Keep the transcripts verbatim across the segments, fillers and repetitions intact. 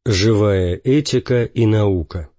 Живая этика и наука.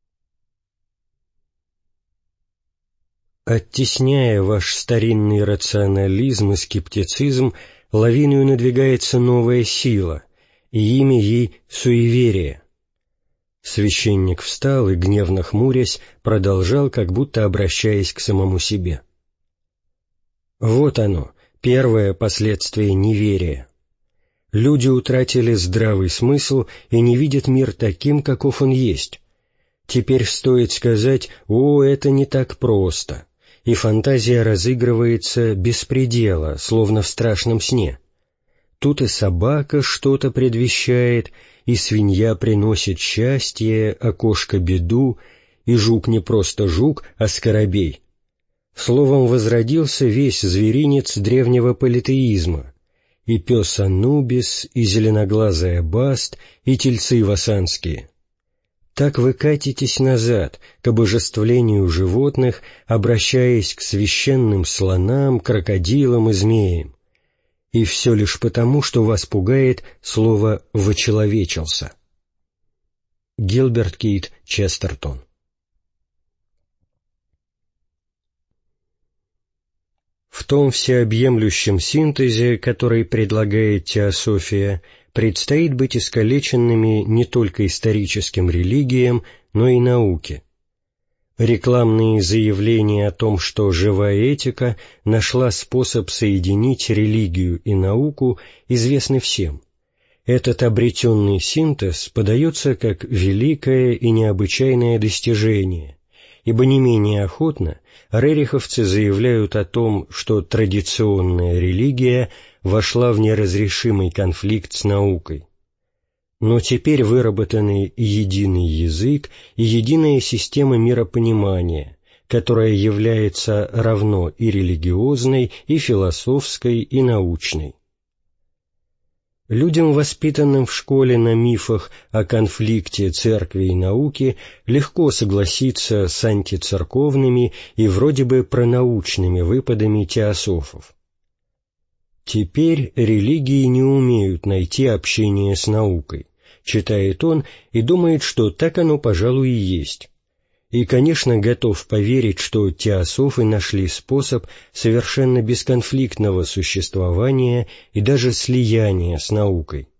Оттесняя ваш старинный рационализм и скептицизм, лавиною надвигается новая сила, и имя ей — суеверие. Священник встал и, гневно хмурясь, продолжал, как будто обращаясь к самому себе. Вот оно, первое последствие неверия. Люди утратили здравый смысл и не видят мир таким, каков он есть. Теперь стоит сказать: «О, это не так просто», и фантазия разыгрывается без предела, словно в страшном сне. Тут и собака что-то предвещает, и свинья приносит счастье, а кошка — беду, и жук не просто жук, а скоробей. Словом, возродился весь зверинец древнего политеизма, и пес Анубис, и зеленоглазая Баст, и тельцы васанские. Так вы катитесь назад, к обожествлению животных, обращаясь к священным слонам, крокодилам и змеям. И все лишь потому, что вас пугает слово «вочеловечился». Гилберт Кейт Честертон. В том всеобъемлющем синтезе, который предлагает теософия, предстоит быть искалеченными не только историческим религиям, но и науке. Рекламные заявления о том, что живая этика нашла способ соединить религию и науку, известны всем. Этот обретенный синтез подается как великое и необычайное достижение, ибо не менее охотно рериховцы заявляют о том, что традиционная религия вошла в неразрешимый конфликт с наукой. Но теперь выработаны единый язык и единая система миропонимания, которая является равно и религиозной, и философской, и научной. Людям, воспитанным в школе на мифах о конфликте церкви и науки, легко согласиться с антицерковными и вроде бы пронаучными выпадами теософов. «Теперь религии не умеют найти общение с наукой», читает он и думает, что так оно, пожалуй, и есть. И, конечно, готов поверить, что теософы нашли способ совершенно бесконфликтного существования и даже слияния с наукой.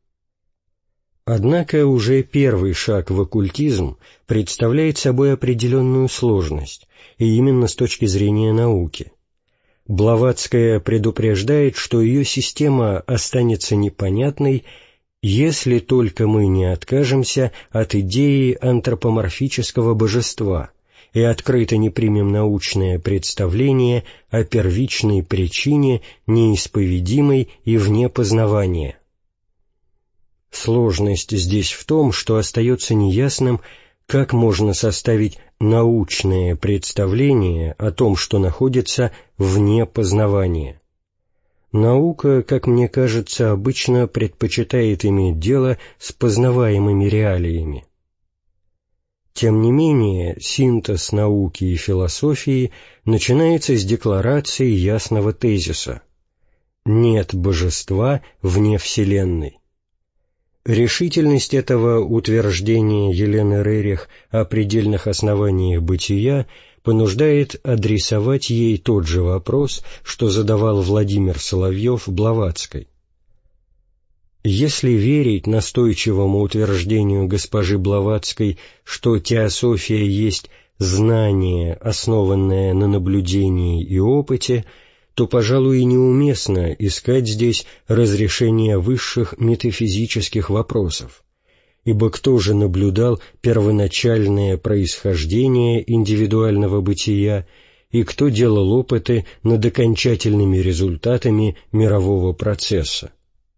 Однако уже первый шаг в оккультизм представляет собой определенную сложность, и именно с точки зрения науки. Блаватская предупреждает, что ее система останется непонятной, если только мы не откажемся от идеи антропоморфического божества и открыто не примем научное представление о первичной причине, неисповедимой и вне познавания. Сложность здесь в том, что остается неясным, как можно составить научное представление о том, что находится вне познавания. Наука, как мне кажется, обычно предпочитает иметь дело с познаваемыми реалиями. Тем не менее, синтез науки и философии начинается с декларации ясного тезиса: «Нет божества вне Вселенной». Решительность этого утверждения Елены Рерих о предельных основаниях бытия понуждает адресовать ей тот же вопрос, что задавал Владимир Соловьев Блаватской. Если верить настойчивому утверждению госпожи Блаватской, что теософия есть знание, основанное на наблюдении и опыте, то, пожалуй, и неуместно искать здесь разрешение высших метафизических вопросов. Ибо кто же наблюдал первоначальное происхождение индивидуального бытия, и кто делал опыты над окончательными результатами мирового процесса?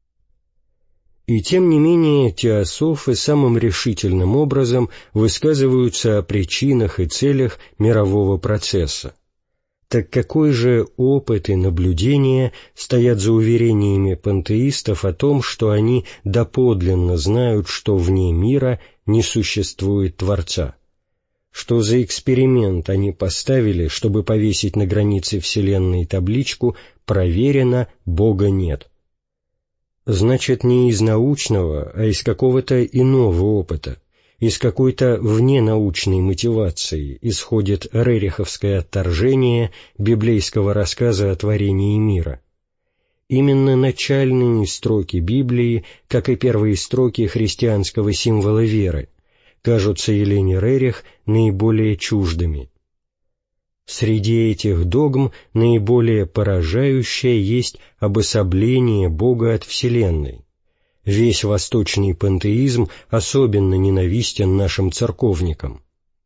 И тем не менее теософы самым решительным образом высказываются о причинах и целях мирового процесса. Так какой же опыт и наблюдения стоят за уверениями пантеистов о том, что они доподлинно знают, что вне мира не существует Творца? Что за эксперимент они поставили, чтобы повесить на границе Вселенной табличку «Проверено, Бога нет»? Значит, не из научного, а из какого-то иного опыта, из какой-то вненаучной мотивации исходит рериховское отторжение библейского рассказа о творении мира. Именно начальные строки Библии, как и первые строки христианского символа веры, кажутся Елене Рерих наиболее чуждыми. Среди этих догм наиболее поражающее есть обособление Бога от Вселенной. Весь восточный пантеизм особенно ненавистен нашим церковникам.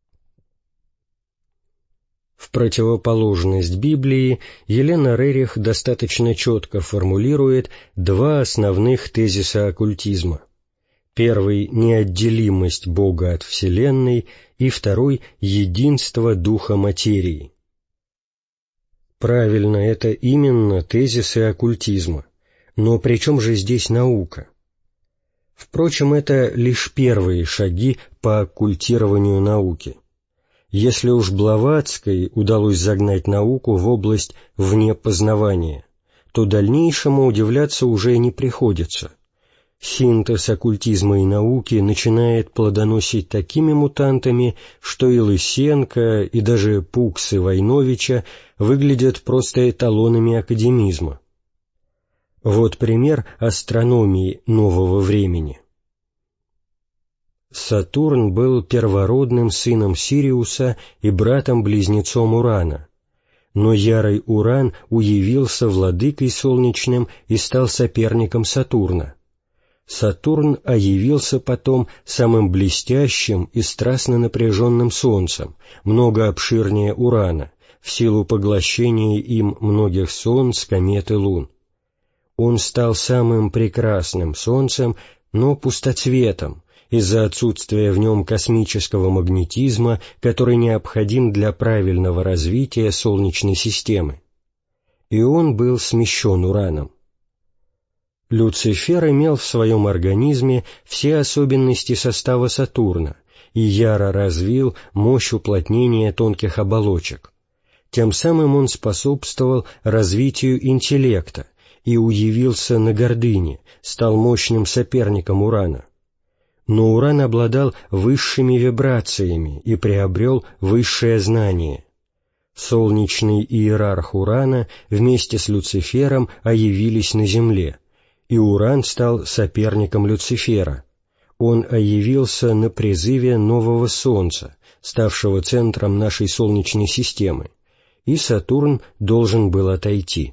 В противоположность Библии Елена Рерих достаточно четко формулирует два основных тезиса оккультизма. Первый — неотделимость Бога от Вселенной, и второй — единство духа материи. Правильно, это именно тезисы оккультизма. Но при чем же здесь наука? Впрочем, это лишь первые шаги по оккультированию науки. Если уж Блаватской удалось загнать науку в область вне познавания, то дальнейшему удивляться уже не приходится. Синтез оккультизма и науки начинает плодоносить такими мутантами, что и Лысенко, и даже Пукс и Войновича выглядят просто эталонами академизма. Вот пример астрономии нового времени. Сатурн был первородным сыном Сириуса и братом-близнецом Урана, но ярый Уран уявился владыкой солнечным и стал соперником Сатурна. Сатурн оявился потом самым блестящим и страстно напряженным Солнцем, много обширнее Урана, в силу поглощения им многих солнц, комет и лун. Он стал самым прекрасным Солнцем, но пустоцветом, из-за отсутствия в нем космического магнетизма, который необходим для правильного развития Солнечной системы. И он был смещен Ураном. Люцифер имел в своем организме все особенности состава Сатурна и яро развил мощь уплотнения тонких оболочек. Тем самым он способствовал развитию интеллекта и уявился на гордыне, стал мощным соперником Урана. Но Уран обладал высшими вибрациями и приобрел высшее знание. Солнечный иерарх Урана вместе с Люцифером оявились на Земле, и Уран стал соперником Люцифера. Он оявился на призыве нового Солнца, ставшего центром нашей Солнечной системы, и Сатурн должен был отойти.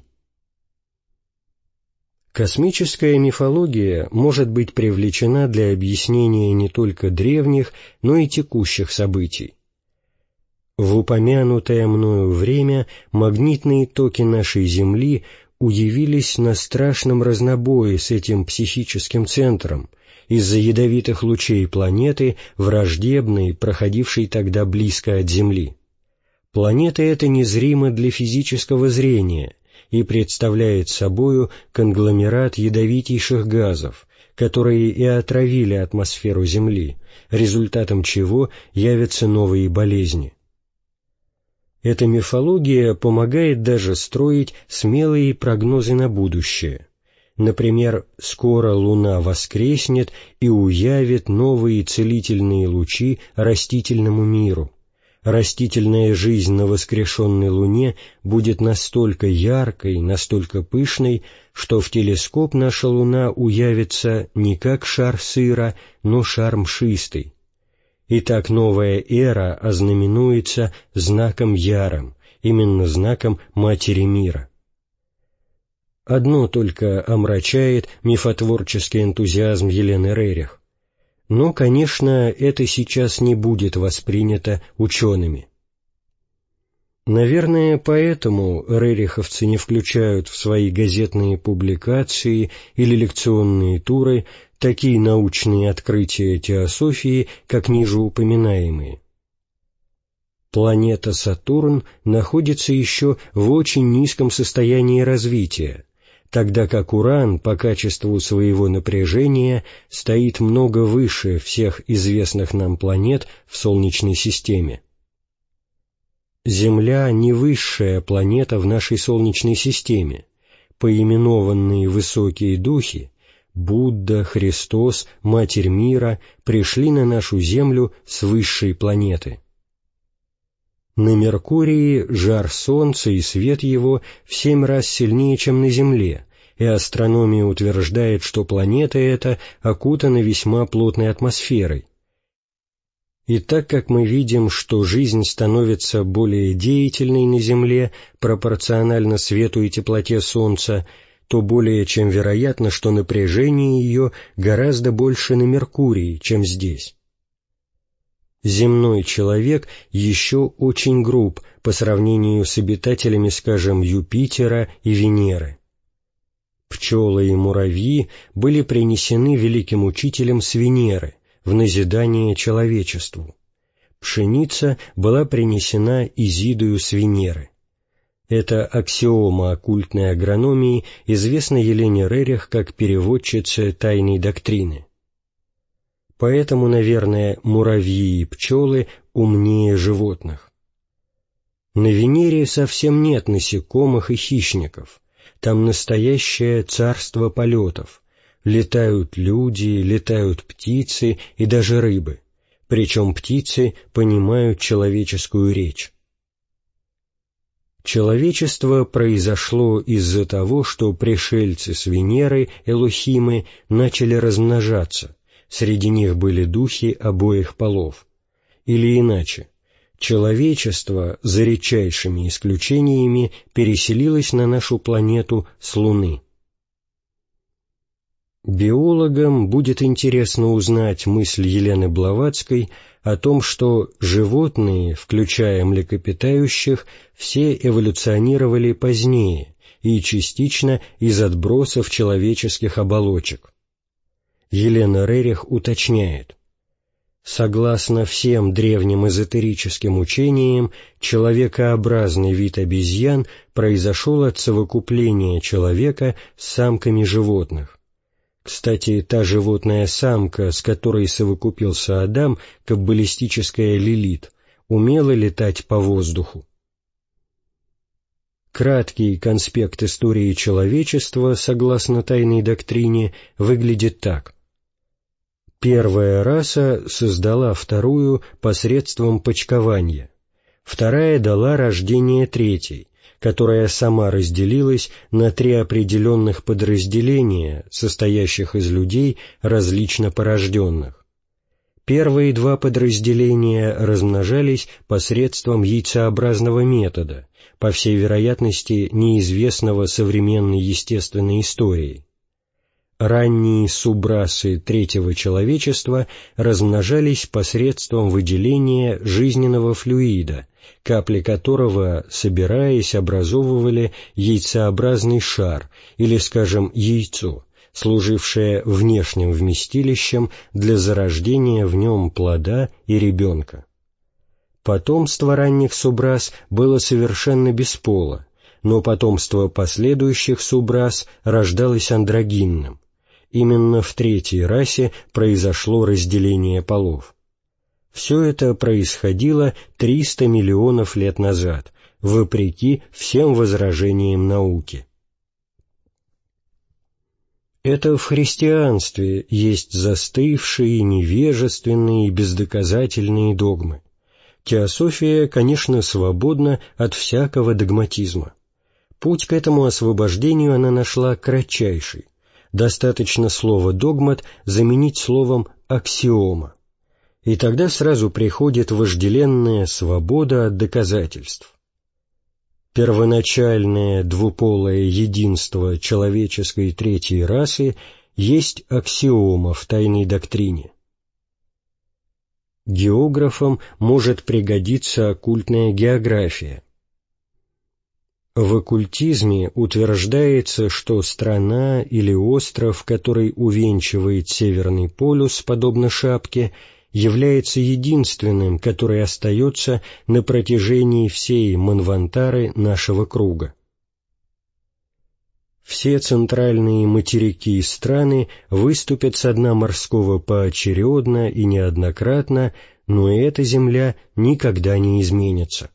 Космическая мифология может быть привлечена для объяснения не только древних, но и текущих событий. В упомянутое мною время магнитные токи нашей Земли уявились на страшном разнобое с этим психическим центром из-за ядовитых лучей планеты, враждебной, проходившей тогда близко от Земли. Планета эта незрима для физического зрения и представляет собою конгломерат ядовитейших газов, которые и отравили атмосферу Земли, результатом чего явятся новые болезни. Эта мифология помогает даже строить смелые прогнозы на будущее. Например, скоро Луна воскреснет и уявит новые целительные лучи растительному миру. Растительная жизнь на воскрешенной Луне будет настолько яркой, настолько пышной, что в телескоп наша Луна уявится не как шар сыра, но шар мшистый. Итак, новая эра ознаменуется знаком ярым, именно знаком Матери мира. Одно только омрачает мифотворческий энтузиазм Елены Рерих. Но, конечно, это сейчас не будет воспринято учеными. Наверное, поэтому рериховцы не включают в свои газетные публикации или лекционные туры такие научные открытия теософии, как ниже упоминаемые. Планета Сатурн находится еще в очень низком состоянии развития, тогда как Уран по качеству своего напряжения стоит много выше всех известных нам планет в Солнечной системе. Земля не высшая планета в нашей Солнечной системе. Поименованные высокие духи Будда, Христос, Матерь мира пришли на нашу Землю с высшей планеты. На Меркурии жар Солнца и свет его в семь раз сильнее, чем на Земле, и астрономия утверждает, что планета эта окутана весьма плотной атмосферой. И так как мы видим, что жизнь становится более деятельной на Земле пропорционально свету и теплоте Солнца, то более чем вероятно, что напряжение ее гораздо больше на Меркурии, чем здесь. Земной человек еще очень груб по сравнению с обитателями, скажем, Юпитера и Венеры. Пчелы и муравьи были принесены великим учителем с Венеры в назидание человечеству. Пшеница была принесена Изидою с Венеры. Эта аксиома оккультной агрономии известна Елене Рерих как переводчице тайной доктрины. Поэтому, наверное, муравьи и пчелы умнее животных. На Венере совсем нет насекомых и хищников. Там настоящее царство полетов. Летают люди, летают птицы и даже рыбы. Причем птицы понимают человеческую речь. Человечество произошло из-за того, что пришельцы с Венеры, элохимы, начали размножаться. Среди них были духи обоих полов. Или иначе, человечество, за редчайшими исключениями, переселилось на нашу планету с Луны. Биологам будет интересно узнать мысль Елены Блаватской о том, что животные, включая млекопитающих, все эволюционировали позднее и частично из отбросов человеческих оболочек. Елена Рерих уточняет: согласно всем древним эзотерическим учениям, человекообразный вид обезьян произошел от совокупления человека с самками животных. Кстати, та животная самка, с которой совокупился Адам, каббалистическая Лилит, умела летать по воздуху. Краткий конспект истории человечества, согласно тайной доктрине, выглядит так. Первая раса создала вторую посредством почкования, вторая дала рождение третьей, которая сама разделилась на три определенных подразделения, состоящих из людей, различно порожденных. Первые два подразделения размножались посредством яйцеобразного метода, по всей вероятности неизвестного современной естественной историей. Ранние субрасы третьего человечества размножались посредством выделения жизненного флюида, капли которого, собираясь, образовывали яйцеобразный шар или, скажем, яйцо, служившее внешним вместилищем для зарождения в нем плода и ребенка. Потомство ранних субрас было совершенно без пола, но потомство последующих субрас рождалось андрогинным. Именно в третьей расе произошло разделение полов. Все это происходило триста миллионов лет назад, вопреки всем возражениям науки. Это в христианстве есть застывшие, невежественные и бездоказательные догмы. Теософия, конечно, свободна от всякого догматизма. Путь к этому освобождению она нашла кратчайший. Достаточно слова «догмат» заменить словом «аксиома». И тогда сразу приходит вожделенная свобода от доказательств. Первоначальное двуполое единство человеческой третьей расы есть аксиома в тайной доктрине. Географам может пригодиться оккультная география. В оккультизме утверждается, что страна или остров, который увенчивает Северный полюс, подобно шапке, является единственным, который остается на протяжении всей манвантары нашего круга. Все центральные материки и страны выступят со дна морского поочередно и неоднократно, но и эта земля никогда не изменится.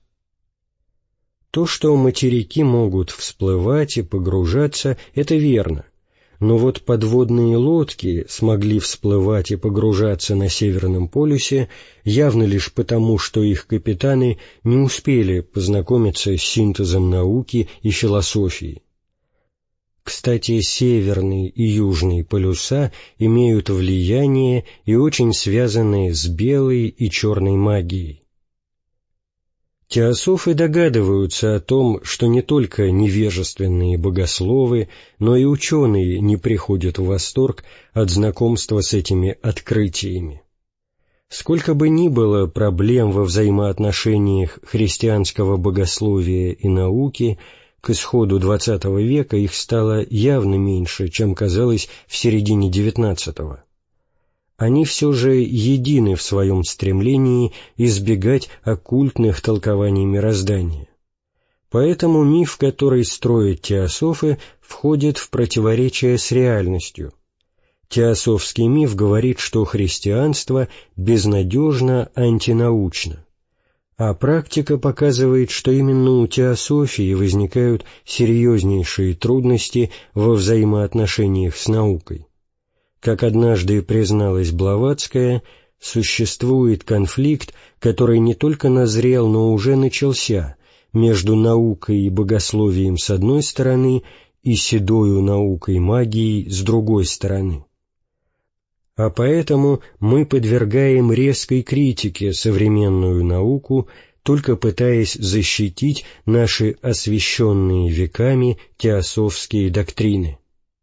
То, что материки могут всплывать и погружаться, это верно, но вот подводные лодки смогли всплывать и погружаться на Северном полюсе явно лишь потому, что их капитаны не успели познакомиться с синтезом науки и философии. Кстати, северный и южный полюса имеют влияние и очень связаны с белой и черной магией. Теософы догадываются о том, что не только невежественные богословы, но и ученые не приходят в восторг от знакомства с этими открытиями. Сколько бы ни было проблем во взаимоотношениях христианского богословия и науки, к исходу двадцатого века их стало явно меньше, чем казалось в середине девятнадцатого. Они все же едины в своем стремлении избегать оккультных толкований мироздания. Поэтому миф, который строят теософы, входит в противоречие с реальностью. Теософский миф говорит, что христианство безнадежно антинаучно, а практика показывает, что именно у теософии возникают серьезнейшие трудности во взаимоотношениях с наукой. Как однажды призналась Блаватская, существует конфликт, который не только назрел, но уже начался между наукой и богословием с одной стороны и седою наукой магией с другой стороны. А поэтому мы подвергаем резкой критике современную науку, только пытаясь защитить наши освященные веками теософские доктрины.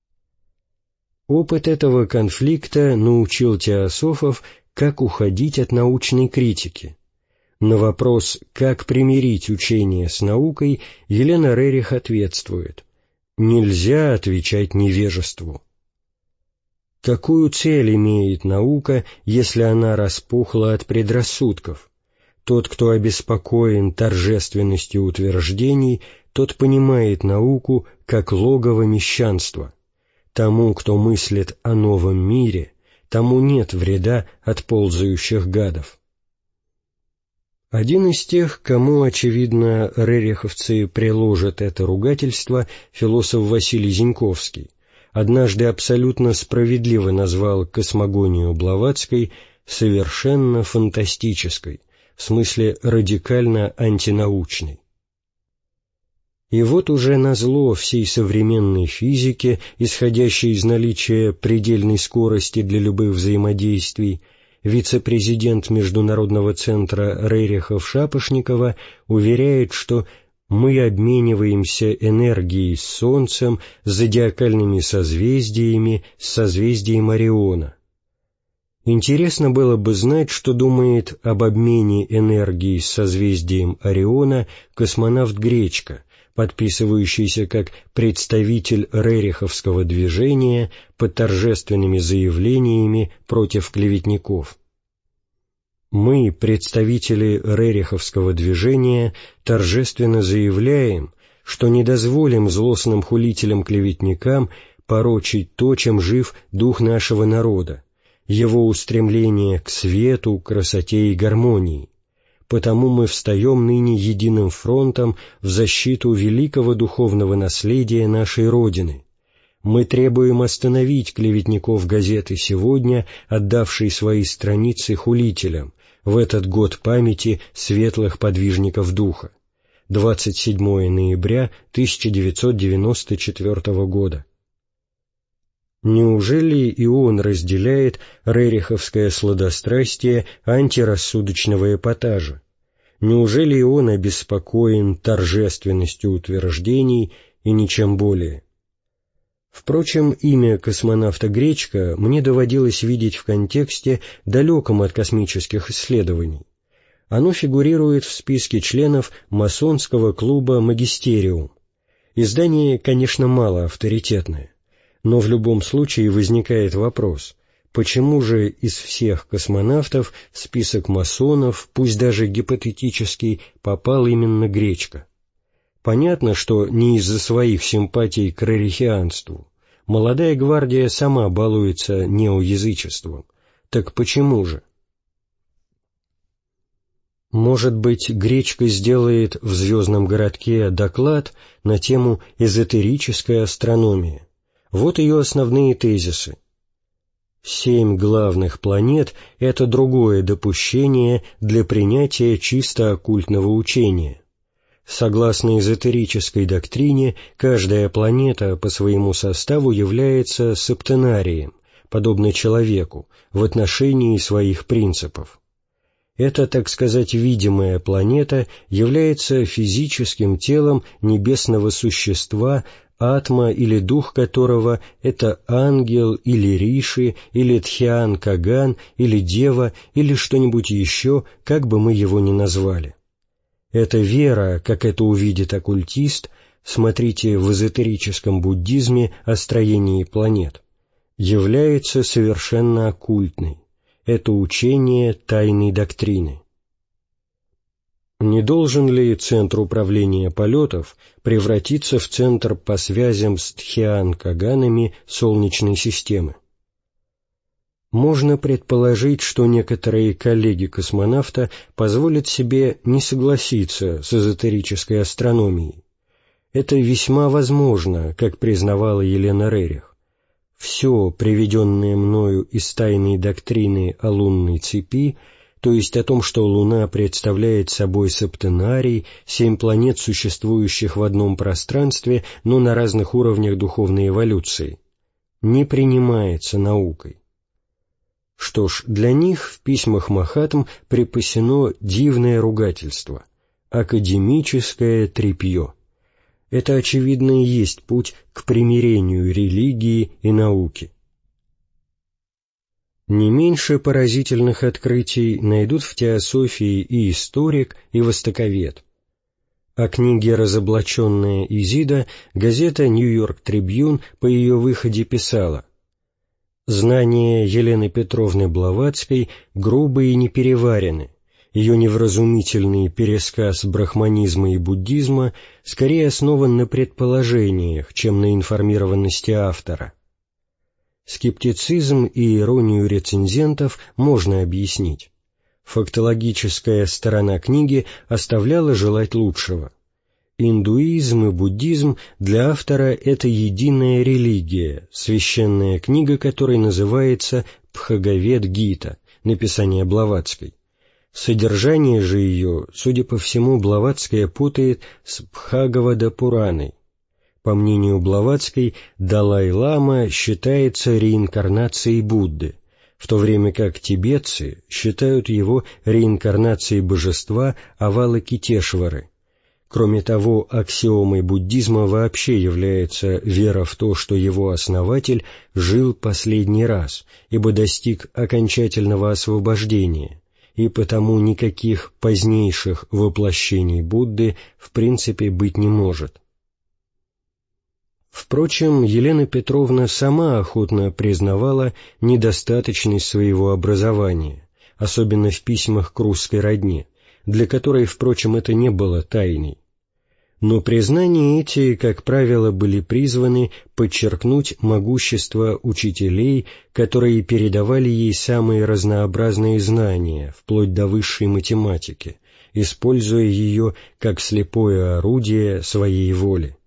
Опыт этого конфликта научил теософов, как уходить от научной критики. На вопрос, как примирить учение с наукой, Елена Рерих ответствует: «Нельзя отвечать невежеству». Какую цель имеет наука, если она распухла от предрассудков? Тот, кто обеспокоен торжественностью утверждений, тот понимает науку как логово мещанства. Тому, кто мыслит о новом мире, тому нет вреда от ползающих гадов. Один из тех, кому, очевидно, рериховцы приложат это ругательство, философ Василий Зиньковский, однажды абсолютно справедливо назвал космогонию Блаватской совершенно фантастической, в смысле радикально антинаучной. И вот уже назло всей современной физике, исходящей из наличия предельной скорости для любых взаимодействий, вице-президент Международного центра Рерихов-Шапошникова уверяет, что мы обмениваемся энергией с Солнцем, с зодиакальными созвездиями, с созвездием Ориона. Интересно было бы знать, что думает об обмене энергии с созвездием Ориона космонавт Гречко, подписывающийся как представитель рериховского движения под торжественными заявлениями против клеветников. Мы, представители рериховского движения, торжественно заявляем, что не дозволим злостным хулителям-клеветникам порочить то, чем жив дух нашего народа, его устремление к свету, красоте и гармонии. Потому мы встаем ныне единым фронтом в защиту великого духовного наследия нашей Родины. Мы требуем остановить клеветников газеты «Сегодня», отдавшей свои страницы хулителям, в этот год памяти светлых подвижников духа, двадцать седьмое ноября тысяча девятьсот девяносто четвёртого года. Неужели и он разделяет рериховское сладострастие антирассудочного эпатажа? Неужели и он обеспокоен торжественностью утверждений и ничем более? Впрочем, имя космонавта Гречко мне доводилось видеть в контексте, далеком от космических исследований. Оно фигурирует в списке членов масонского клуба «Магистериум». Издание, конечно, мало авторитетное. Но в любом случае возникает вопрос, почему же из всех космонавтов в список масонов, пусть даже гипотетический, попал именно Гречко? Понятно, что не из-за своих симпатий к рерихианству. Молодая гвардия сама балуется неоязычеством. Так почему же? Может быть, Гречко сделает в «Звездном городке» доклад на тему «Эзотерическая астрономия». Вот ее основные тезисы. Семь главных планет — это другое допущение для принятия чисто оккультного учения. Согласно эзотерической доктрине, каждая планета по своему составу является септенарием, подобно человеку, в отношении своих принципов. Эта, так сказать, видимая планета является физическим телом небесного существа, атма или дух которого — это ангел или риши, или тхьян каган, или дева, или что-нибудь еще, как бы мы его ни назвали. Эта вера, как это увидит оккультист, смотрите в эзотерическом буддизме о строении планет, является совершенно оккультной. Это учение тайной доктрины. Не должен ли центр управления полетов превратиться в центр по связям с тхьян-каганами Солнечной системы? Можно предположить, что некоторые коллеги космонавта позволят себе не согласиться с эзотерической астрономией. Это весьма возможно, как признавала Елена Рерих. Все, приведенное мною из тайной доктрины о лунной цепи, то есть о том, что Луна представляет собой септенарий, семь планет, существующих в одном пространстве, но на разных уровнях духовной эволюции, не принимается наукой. Что ж, для них в письмах Махатм припасено дивное ругательство — академическое трепье. Это, очевидно, и есть путь к примирению религии и науки. Не меньше поразительных открытий найдут в теософии и историк, и востоковед. О книге «Разоблаченная Изида» газета «Нью-Йорк Трибьюн» по ее выходе писала: «Знания Елены Петровны Блаватской грубы и непереварены, ее невразумительный пересказ брахманизма и буддизма скорее основан на предположениях, чем на информированности автора». Скептицизм и иронию рецензентов можно объяснить. Фактологическая сторона книги оставляла желать лучшего. Индуизм и буддизм для автора — это единая религия, священная книга которой называется Бхагавед-гита, написание Блаватской. Содержание же ее, судя по всему, Блаватская путает с Бхагавада-пураной. По мнению Блаватской, Далай-лама считается реинкарнацией Будды, в то время как тибетцы считают его реинкарнацией божества Авалокитешвары. Кроме того, аксиомой буддизма вообще является вера в то, что его основатель жил последний раз, ибо достиг окончательного освобождения, и потому никаких позднейших воплощений Будды в принципе быть не может. Впрочем, Елена Петровна сама охотно признавала недостаточность своего образования, особенно в письмах к русской родне, для которой, впрочем, это не было тайной. Но признания эти, как правило, были призваны подчеркнуть могущество учителей, которые передавали ей самые разнообразные знания, вплоть до высшей математики, используя ее как слепое орудие своей воли.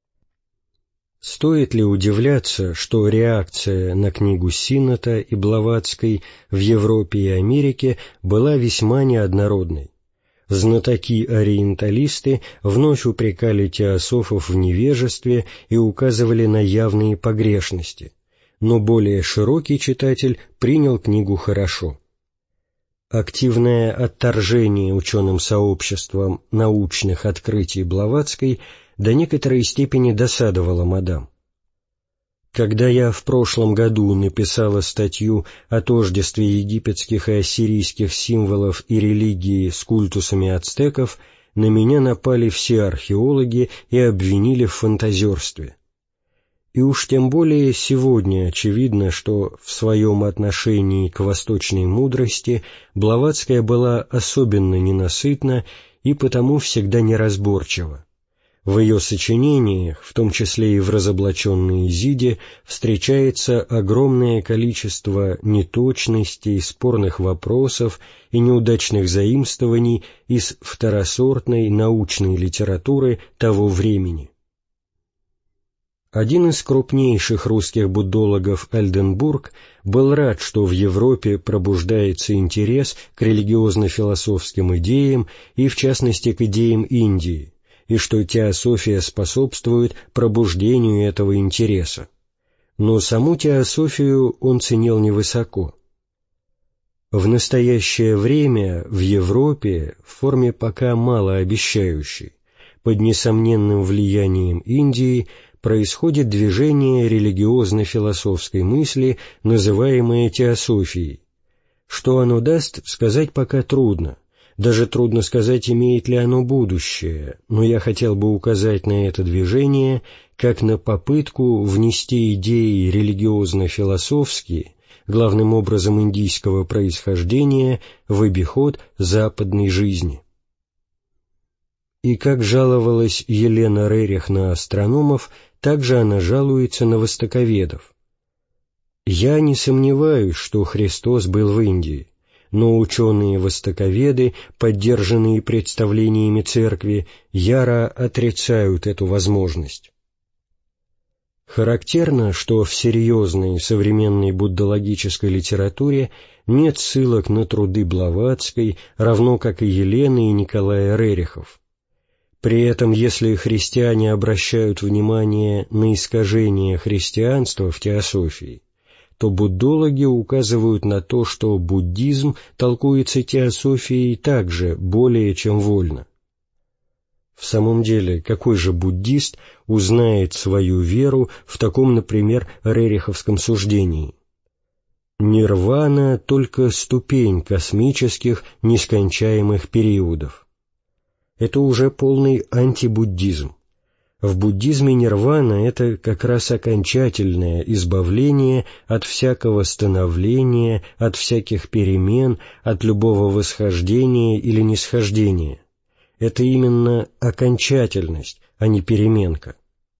Стоит ли удивляться, что реакция на книгу Синнета и Блаватской в Европе и Америке была весьма неоднородной? Знатоки-ориенталисты вновь упрекали теософов в невежестве и указывали на явные погрешности, но более широкий читатель принял книгу хорошо. Активное отторжение ученым сообществом научных открытий Блаватской до некоторой степени досадовало мадам. Когда я в прошлом году написала статью о тождестве египетских и ассирийских символов и религии с культусами ацтеков, на меня напали все археологи и обвинили в фантазерстве. И уж тем более сегодня очевидно, что в своем отношении к восточной мудрости Блаватская была особенно ненасытна и потому всегда неразборчива. В ее сочинениях, в том числе и в «Разоблаченной Изиде», встречается огромное количество неточностей, спорных вопросов и неудачных заимствований из второсортной научной литературы того времени. Один из крупнейших русских буддологов Эльденбург был рад, что в Европе пробуждается интерес к религиозно-философским идеям и, в частности, к идеям Индии, и что теософия способствует пробуждению этого интереса. Но саму теософию он ценил невысоко. В настоящее время в Европе, в форме пока малообещающей, под несомненным влиянием Индии, происходит движение религиозно-философской мысли, называемое теософией. Что оно даст, сказать пока трудно. Даже трудно сказать, имеет ли оно будущее, но я хотел бы указать на это движение как на попытку внести идеи религиозно-философские, главным образом индийского происхождения, в обиход западной жизни. И как жаловалась Елена Рерих на астрономов, так же она жалуется на востоковедов. «Я не сомневаюсь, что Христос был в Индии, но ученые-востоковеды, поддержанные представлениями Церкви, яро отрицают эту возможность». Характерно, что в серьезной современной буддологической литературе нет ссылок на труды Блаватской, равно как и Елены и Николая Рерихов. При этом, если христиане обращают внимание на искажение христианства в теософии, то буддологи указывают на то, что буддизм толкуется теософией также более чем вольно. В самом деле, какой же буддист узнает свою веру в таком, например, рериховском суждении? Нирвана — только ступень космических нескончаемых периодов. Это уже полный антибуддизм. В буддизме нирвана — это как раз окончательное избавление от всякого становления, от всяких перемен, от любого восхождения или нисхождения. Это именно окончательность, а не переменка.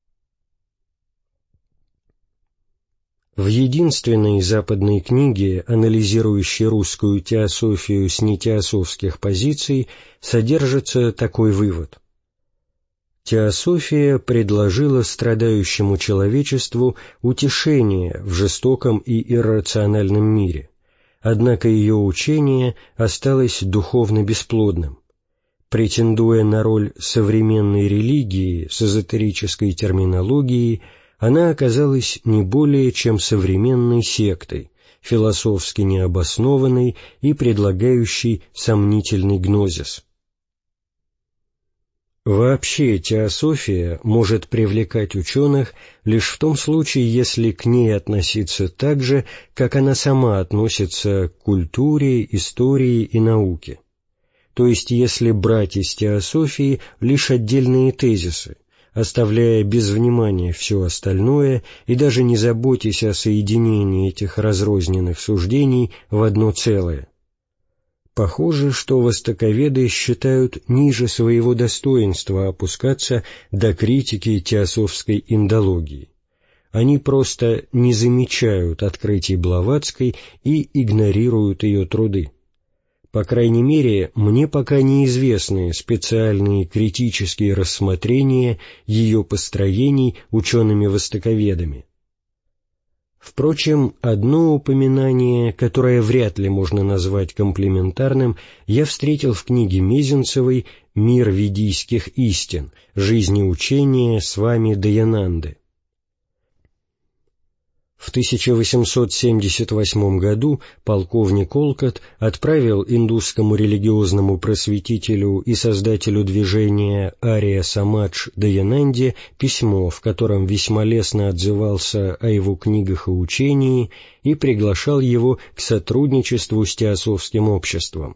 В единственной западной книге, анализирующей русскую теософию с нетеософских позиций, содержится такой вывод. Теософия предложила страдающему человечеству утешение в жестоком и иррациональном мире, однако ее учение осталось духовно бесплодным. Претендуя на роль современной религии с эзотерической терминологией, она оказалась не более чем современной сектой, философски необоснованной и предлагающей сомнительный гнозис. Вообще теософия может привлекать ученых лишь в том случае, если к ней относиться так же, как она сама относится к культуре, истории и науке. То есть если брать из теософии лишь отдельные тезисы, оставляя без внимания все остальное и даже не заботясь о соединении этих разрозненных суждений в одно целое. Похоже, что востоковеды считают ниже своего достоинства опускаться до критики теософской индологии. Они просто не замечают открытий Блаватской и игнорируют ее труды. По крайней мере, мне пока неизвестны специальные критические рассмотрения ее построений учеными-востоковедами. Впрочем, одно упоминание, которое вряд ли можно назвать комплиментарным, я встретил в книге Мезенцевой «Мир ведийских истин. Жизнеучение Свами Даянанды». В тысяча восемьсот семьдесят восьмом году полковник Олкот отправил индусскому религиозному просветителю и создателю движения Ария Самадж Даянанде письмо, в котором весьма лестно отзывался о его книгах и учении и приглашал его к сотрудничеству с теософским обществом.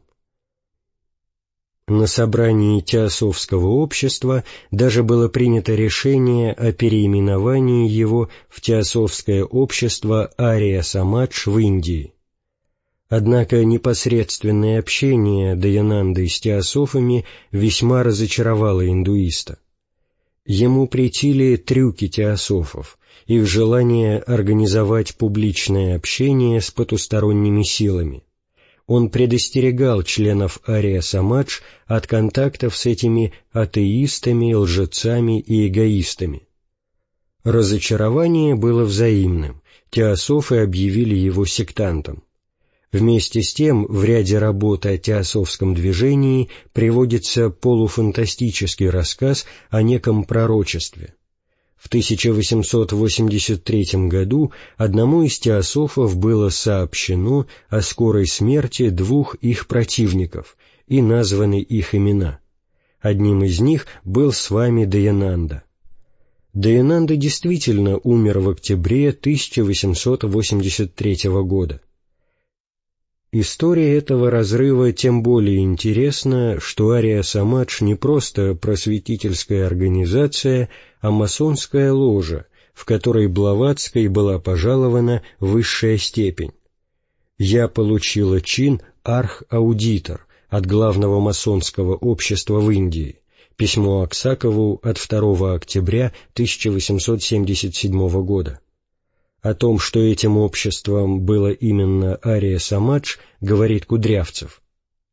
На собрании теософского общества даже было принято решение о переименовании его в Теософское общество Ария Самадж в Индии. Однако непосредственное общение Даянанды с теософами весьма разочаровало индуиста. Ему претили трюки теософов, их желание организовать публичное общение с потусторонними силами. Он предостерегал членов Ария Самадж от контактов с этими атеистами, лжецами и эгоистами. Разочарование было взаимным, теософы объявили его сектантом. Вместе с тем, в ряде работ о теософском движении приводится полуфантастический рассказ о неком пророчестве. В тысяча восемьсот восемьдесят третьем году одному из теософов было сообщено о скорой смерти двух их противников, и названы их имена. Одним из них был Свами Даянанда. Даянанда действительно умер в октябре тысяча восемьсот восемьдесят третьего года. История этого разрыва тем более интересна, что Ария Самадж не просто просветительская организация, а масонская ложа, в которой Блаватской была пожалована высшая степень. «Я получила чин арх-аудитор» от главного масонского общества в Индии. Письмо Аксакову от второго октября тысяча восемьсот семьдесят седьмого года. О том, что этим обществом было именно Ария Самадж, говорит Кудрявцев.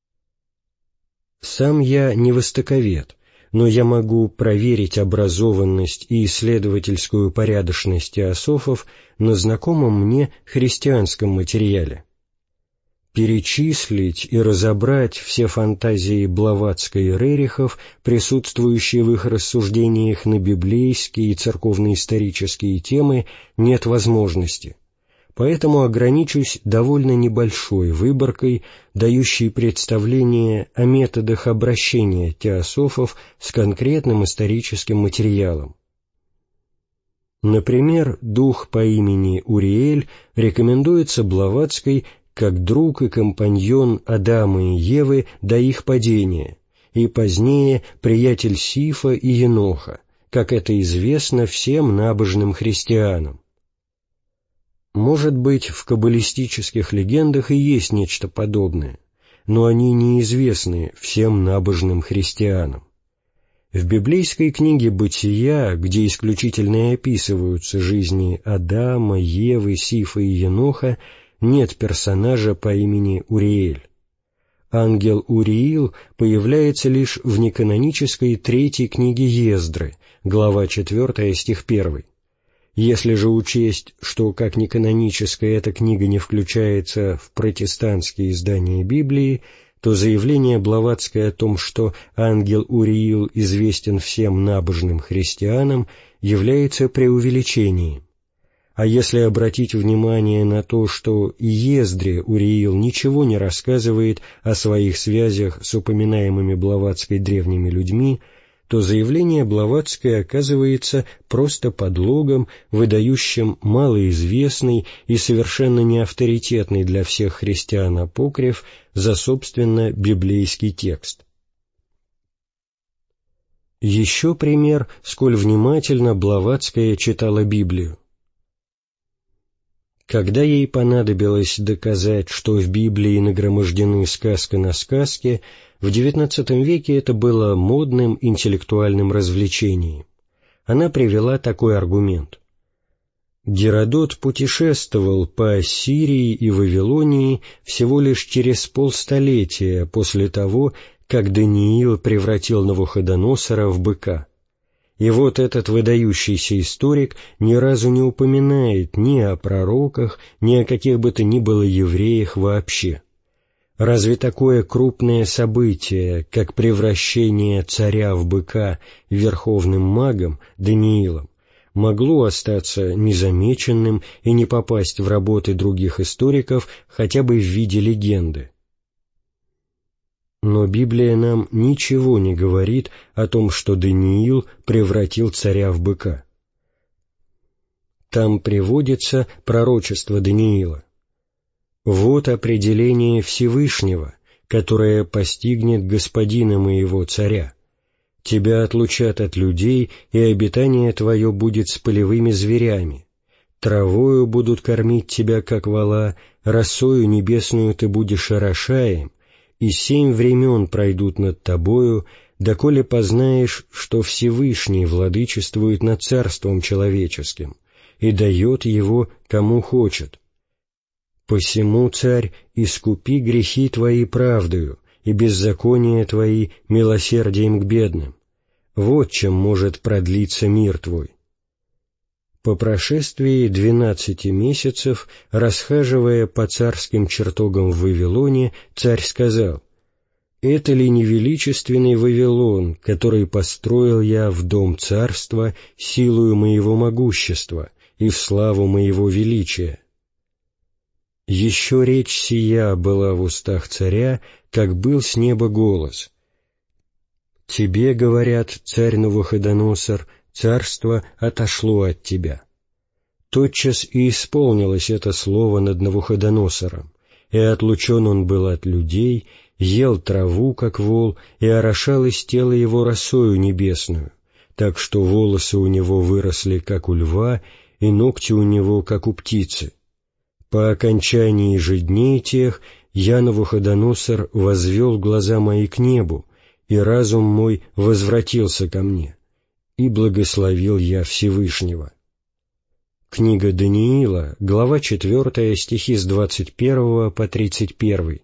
«Сам я не востоковед, но я могу проверить образованность и исследовательскую порядочность теософов на знакомом мне христианском материале. Перечислить и разобрать все фантазии Блаватской и Рерихов, присутствующие в их рассуждениях на библейские и церковно-исторические темы, нет возможности, поэтому ограничусь довольно небольшой выборкой, дающей представление о методах обращения теософов с конкретным историческим материалом. Например, дух по имени Уриэль рекомендуется Блаватской как друг и компаньон Адама и Евы до их падения, и позднее приятель Сифа и Еноха, как это известно всем набожным христианам. Может быть, в каббалистических легендах и есть нечто подобное, но они неизвестны всем набожным христианам. В библейской книге «Бытия», где исключительно описываются жизни Адама, Евы, Сифа и Еноха, нет персонажа по имени Уриэль. Ангел Уриил появляется лишь в неканонической третьей книге Ездры, глава четвертая, стих первый. Если же учесть, что как неканоническая эта книга не включается в протестантские издания Библии, то заявление Блаватской о том, что ангел Уриил известен всем набожным христианам, является преувеличением. А если обратить внимание на то, что и Ездре Уриил ничего не рассказывает о своих связях с упоминаемыми Блаватской древними людьми, то заявление Блаватской оказывается просто подлогом, выдающим малоизвестный и совершенно неавторитетный для всех христиан апокриф за, собственно, библейский текст. Еще пример, сколь внимательно Блаватская читала Библию. Когда ей понадобилось доказать, что в Библии нагромождены сказка на сказке, в девятнадцатом веке это было модным интеллектуальным развлечением. Она привела такой аргумент. Геродот путешествовал по Ассирии и Вавилонии всего лишь через полстолетия после того, как Даниил превратил Навуходоносора в быка. И вот этот выдающийся историк ни разу не упоминает ни о пророках, ни о каких бы то ни было евреях вообще. Разве такое крупное событие, как превращение царя в быка верховным магом Даниилом, могло остаться незамеченным и не попасть в работы других историков хотя бы в виде легенды? Но Библия нам ничего не говорит о том, что Даниил превратил царя в быка. Там приводится пророчество Даниила. «Вот определение Всевышнего, которое постигнет господина моего царя. Тебя отлучат от людей, и обитание твое будет с полевыми зверями. Травою будут кормить тебя, как вола, росою небесную ты будешь орошаем, и семь времен пройдут над тобою, доколе познаешь, что Всевышний владычествует над царством человеческим и дает его, кому хочет. Посему, царь, искупи грехи твои правдою, и беззакония твои милосердием к бедным. Вот чем может продлиться мир твой». По прошествии двенадцати месяцев, расхаживая по царским чертогам в Вавилоне, царь сказал: «Это ли не величественный Вавилон, который построил я в дом царства силою моего могущества и в славу моего величия?» Еще речь сия была в устах царя, как был с неба голос: «Тебе, говорят, царь Навуходоносор, царство отошло от тебя». Тотчас и исполнилось это слово над Навуходоносором, и отлучен он был от людей, ел траву, как вол, и орошал из тела его росою небесную, так что волосы у него выросли, как у льва, и ногти у него, как у птицы. По окончании же дней тех я, Навуходоносор, возвел глаза мои к небу, и разум мой возвратился ко мне, и благословил я Всевышнего». Книга Даниила, глава четвертая, стихи с двадцать первого по тридцать первый.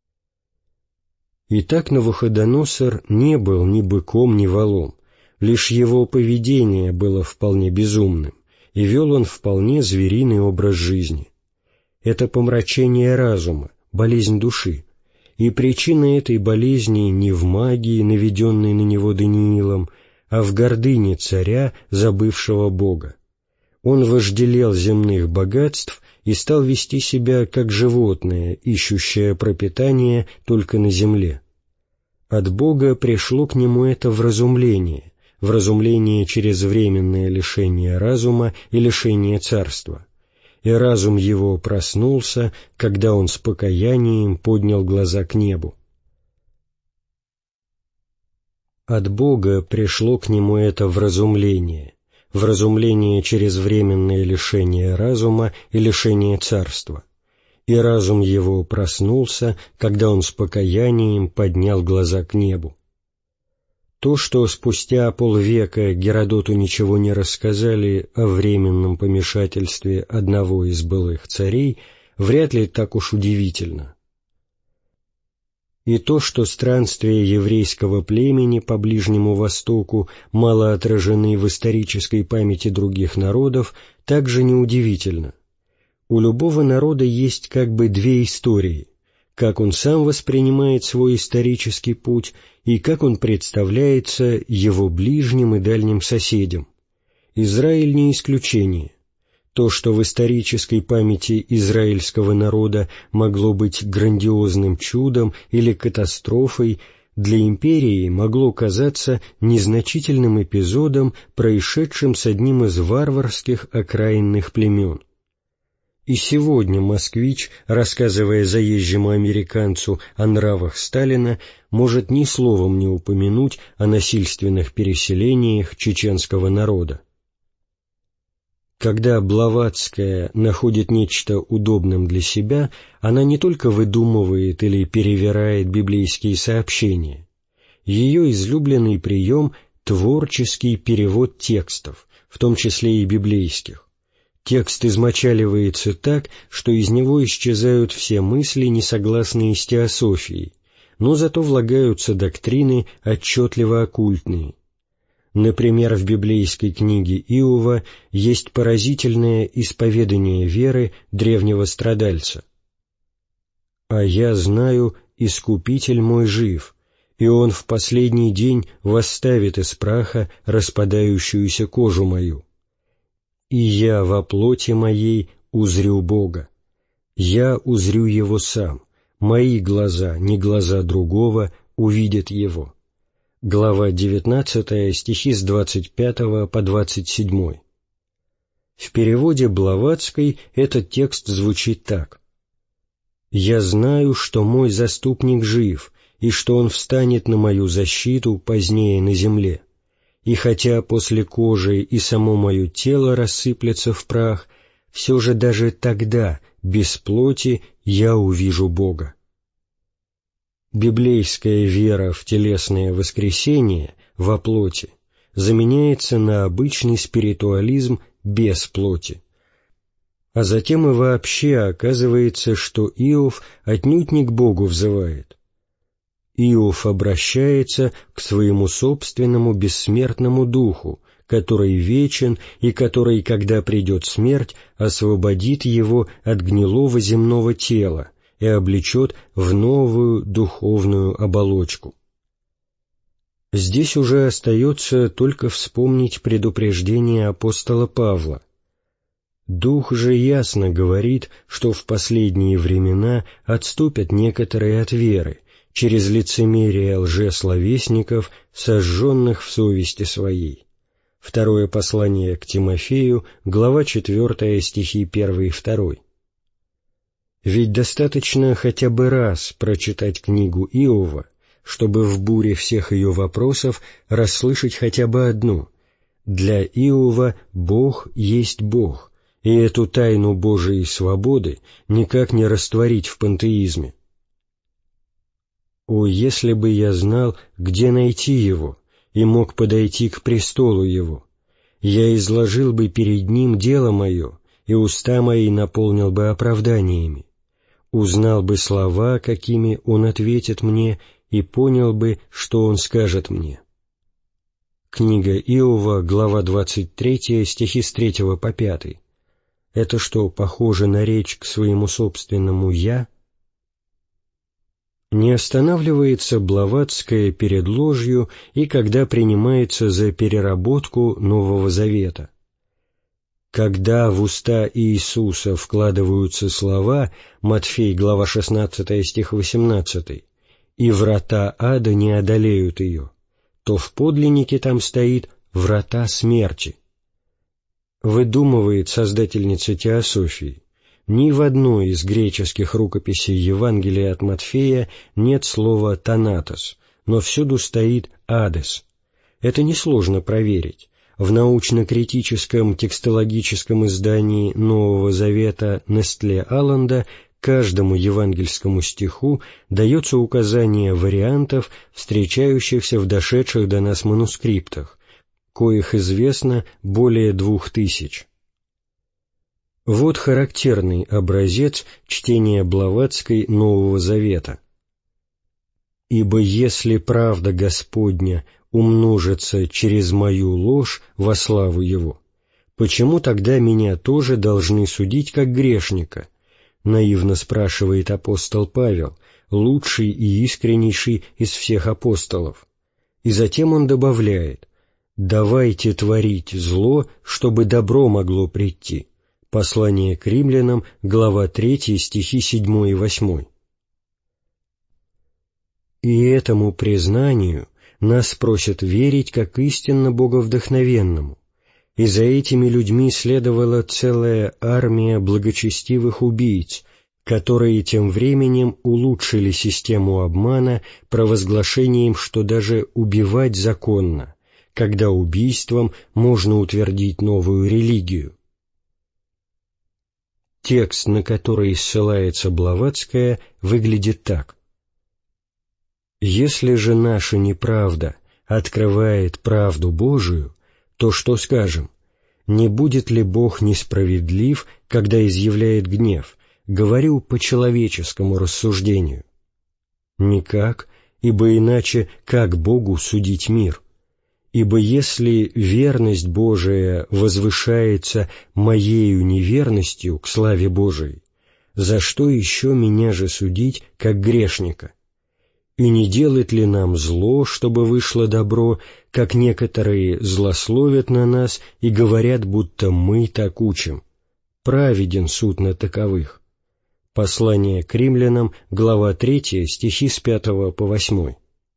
Итак, Навуходоносор не был ни быком, ни волом, лишь его поведение было вполне безумным, и вел он вполне звериный образ жизни. Это помрачение разума, болезнь души, и причина этой болезни не в магии, наведенной на него Даниилом, а в гордыне царя, забывшего Бога. Он вожделел земных богатств и стал вести себя как животное, ищущее пропитание только на земле. От Бога пришло к нему это вразумление, вразумление через временное лишение разума и лишение царства. И разум его проснулся, когда он с покаянием поднял глаза к небу. От Бога пришло к нему это вразумление, вразумление через временное лишение разума и лишение царства. И разум его проснулся, когда он с покаянием поднял глаза к небу. То, что спустя полвека Геродоту ничего не рассказали о временном помешательстве одного из былых царей, вряд ли так уж удивительно. И то, что странствия еврейского племени по Ближнему Востоку мало отражены в исторической памяти других народов, также неудивительно. У любого народа есть как бы две истории: как он сам воспринимает свой исторический путь и как он представляется его ближним и дальним соседям. Израиль не исключение. То, что в исторической памяти израильского народа могло быть грандиозным чудом или катастрофой, для империи могло казаться незначительным эпизодом, происшедшим с одним из варварских окраинных племен. И сегодня москвич, рассказывая заезжему американцу о нравах Сталина, может ни словом не упомянуть о насильственных переселениях чеченского народа. Когда Блаватская находит нечто удобным для себя, она не только выдумывает или перевирает библейские сообщения. Ее излюбленный прием — творческий перевод текстов, в том числе и библейских. Текст измочаливается так, что из него исчезают все мысли, несогласные с теософией, но зато влагаются доктрины отчетливо оккультные. Например, в библейской книге Иова есть поразительное исповедание веры древнего страдальца. «А я знаю, Искупитель мой жив, и Он в последний день восставит из праха распадающуюся кожу мою. И я во плоти моей узрю Бога. Я узрю Его сам, мои глаза, не глаза другого, увидят Его». Глава девятнадцатая, стихи с двадцать пятого по двадцать седьмой. В переводе Блаватской этот текст звучит так: «Я знаю, что мой заступник жив, и что он встанет на мою защиту позднее на земле. И хотя после кожи и само мое тело рассыплется в прах, все же даже тогда, без плоти, я увижу Бога». Библейская вера в телесное воскресение во плоти заменяется на обычный спиритуализм без плоти. А затем и вообще оказывается, что Иов отнюдь не к Богу взывает. Иов обращается к своему собственному бессмертному духу, который вечен и который, когда придет смерть, освободит его от гнилого земного тела и облечет в новую духовную оболочку. Здесь уже остается только вспомнить предупреждение апостола Павла. Дух же ясно говорит, что в последние времена отступят некоторые от веры через лицемерие лжесловесников, сожженных в совести своей. Второе послание к Тимофею, глава четвертая, стихи первый и второй. Ведь достаточно хотя бы раз прочитать книгу Иова, чтобы в буре всех ее вопросов расслышать хотя бы одну: «Для Иова Бог есть Бог», и эту тайну Божией свободы никак не растворить в пантеизме. О, если бы я знал, где найти его, и мог подойти к престолу его, я изложил бы перед ним дело мое, и уста мои наполнил бы оправданиями, узнал бы слова, какими он ответит мне, и понял бы, что он скажет мне. Книга Иова, глава двадцать третья, стихи с третьего по пятый. Это что, похоже на речь к своему собственному «я»? Не останавливается Блаватская перед ложью и когда принимается за переработку Нового Завета. Когда в уста Иисуса вкладываются слова, Матфей, глава шестнадцатая, стих восемнадцатый, «и врата ада не одолеют ее», то в подлиннике там стоит «врата смерти». Выдумывает создательница теософии. Ни в одной из греческих рукописей Евангелия от Матфея нет слова «танатос», но всюду стоит «адес». Это несложно проверить. В научно-критическом текстологическом издании Нового Завета Нестле Алланда каждому евангельскому стиху дается указание вариантов, встречающихся в дошедших до нас манускриптах, коих известно более двух тысяч. Вот характерный образец чтения Блаватской Нового Завета. «Ибо если правда Господня умножится через мою ложь во славу Его, почему тогда меня тоже должны судить как грешника?» Наивно спрашивает апостол Павел, лучший и искреннейший из всех апостолов. И затем он добавляет: «Давайте творить зло, чтобы добро могло прийти». Послание к римлянам, глава третья, стихи седьмой и восьмой. И этому признанию нас просят верить как истинно боговдохновенному, и за этими людьми следовала целая армия благочестивых убийц, которые тем временем улучшили систему обмана провозглашением, что даже убивать законно, когда убийством можно утвердить новую религию. Текст, на который ссылается Блаватская, выглядит так: «Если же наша неправда открывает правду Божию, то что скажем? Не будет ли Бог несправедлив, когда изъявляет гнев? Говорю по человеческому рассуждению. Никак, ибо иначе как Богу судить мир? Ибо если верность Божия возвышается моею неверностью к славе Божией, за что еще меня же судить, как грешника? И не делать ли нам зло, чтобы вышло добро, как некоторые злословят на нас и говорят, будто мы так учим? Праведен суд на таковых». Послание к римлянам, глава третья, стихи с пятого по восьмой.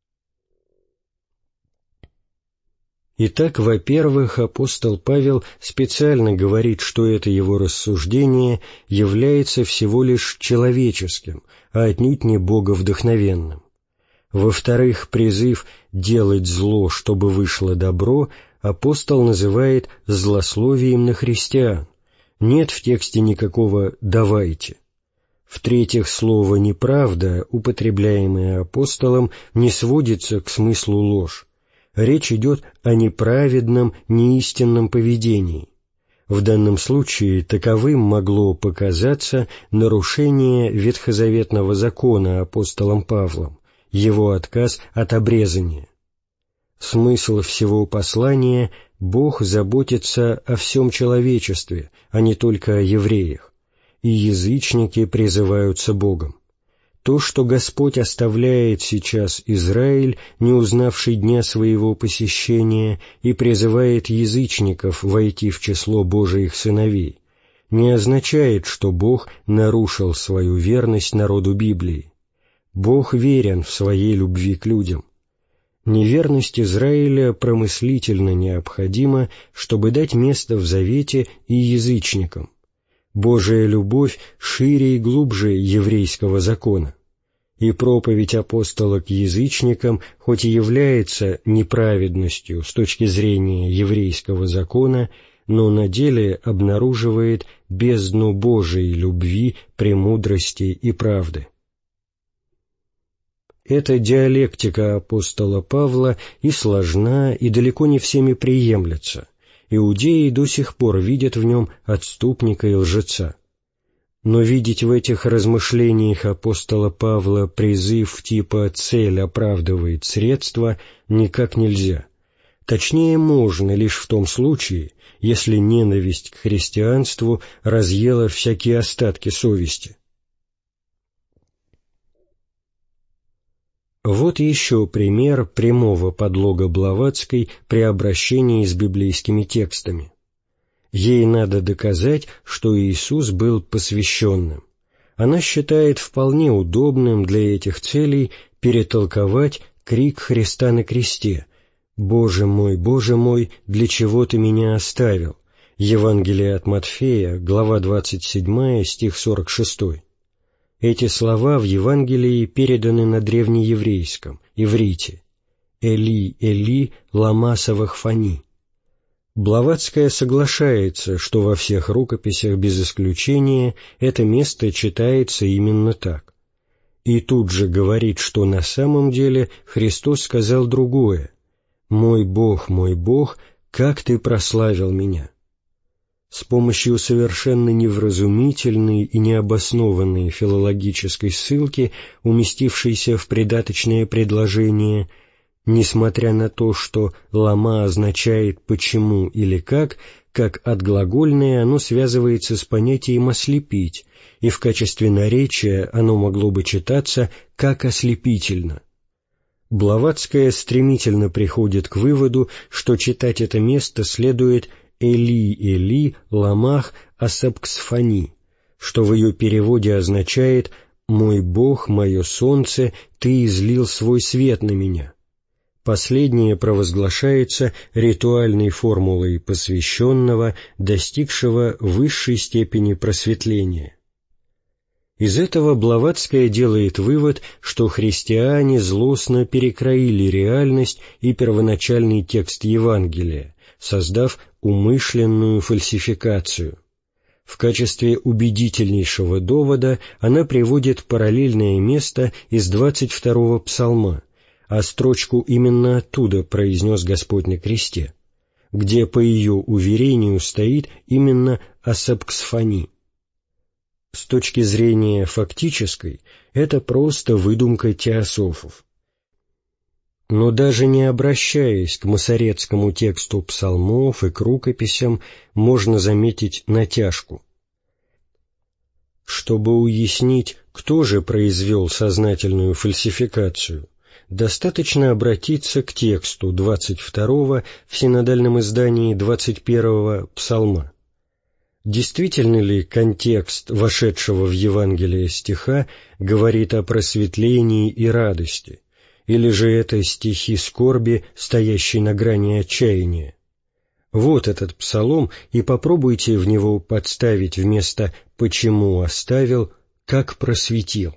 Итак, во-первых, апостол Павел специально говорит, что это его рассуждение является всего лишь человеческим, а отнюдь не боговдохновенным. Во-вторых, призыв «делать зло, чтобы вышло добро» апостол называет злословием на христиан. Нет в тексте никакого «давайте». В-третьих, слово «неправда», употребляемое апостолом, не сводится к смыслу ложь. Речь идет о неправедном, неистинном поведении. В данном случае таковым могло показаться нарушение ветхозаветного закона апостолом Павлом, его отказ от обрезания. Смысл всего послания — Бог заботится о всем человечестве, а не только о евреях, и язычники призываются Богом. То, что Господь оставляет сейчас Израиль, не узнавший дня своего посещения, и призывает язычников войти в число Божиих сыновей, не означает, что Бог нарушил свою верность народу Библии. Бог верен в своей любви к людям. Неверность Израиля промыслительно необходима, чтобы дать место в завете и язычникам. Божия любовь шире и глубже еврейского закона, и проповедь апостола к язычникам хоть и является неправедностью с точки зрения еврейского закона, но на деле обнаруживает бездну Божией любви, премудрости и правды. Эта диалектика апостола Павла и сложна, и далеко не всеми приемлется. Иудеи до сих пор видят в нем отступника и лжеца. Но видеть в этих размышлениях апостола Павла призыв типа «цель оправдывает средства» никак нельзя. Точнее, можно лишь в том случае, если ненависть к христианству разъела всякие остатки совести. Вот еще пример прямого подлога Блаватской при обращении с библейскими текстами. Ей надо доказать, что Иисус был посвященным. Она считает вполне удобным для этих целей перетолковать крик Христа на кресте «Боже мой, Боже мой, для чего Ты меня оставил?» Евангелие от Матфея, глава двадцать седьмая, стих сорок шестой. Эти слова в Евангелии переданы на древнееврейском, иврите «Эли, Эли, лама савахфани». Блаватская соглашается, что во всех рукописях без исключения это место читается именно так. И тут же говорит, что на самом деле Христос сказал другое: «Мой Бог, мой Бог, как Ты прославил меня». С помощью совершенно невразумительной и необоснованной филологической ссылки, уместившейся в придаточное предложение, несмотря на то, что «лама» означает «почему» или «как», как отглагольное оно связывается с понятием «ослепить», и в качестве наречия оно могло бы читаться как «ослепительно». Блаватская стремительно приходит к выводу, что читать это место следует «Эли, Эли, ламах асапксфани», что в ее переводе означает «Мой Бог, мое солнце, Ты излил свой свет на меня». Последнее провозглашается ритуальной формулой посвященного, достигшего высшей степени просветления. Из этого Блаватская делает вывод, что христиане злостно перекроили реальность и первоначальный текст Евангелия, создав умышленную фальсификацию. В качестве убедительнейшего довода она приводит параллельное место из двадцать второго псалма, а строчку именно оттуда произнес Господь на кресте, где, по ее уверению, стоит именно «асапксфани». С точки зрения фактической, это просто выдумка теософов. Но даже не обращаясь к масоретскому тексту псалмов и к рукописям, можно заметить натяжку. Чтобы уяснить, кто же произвел сознательную фальсификацию, достаточно обратиться к тексту двадцать второго в синодальном издании двадцать первого псалма. Действительно ли контекст вошедшего в Евангелие стиха говорит о просветлении и радости, или же это стихи скорби, стоящие на грани отчаяния? Вот этот псалом, и попробуйте в него подставить вместо «почему оставил», «как просветил».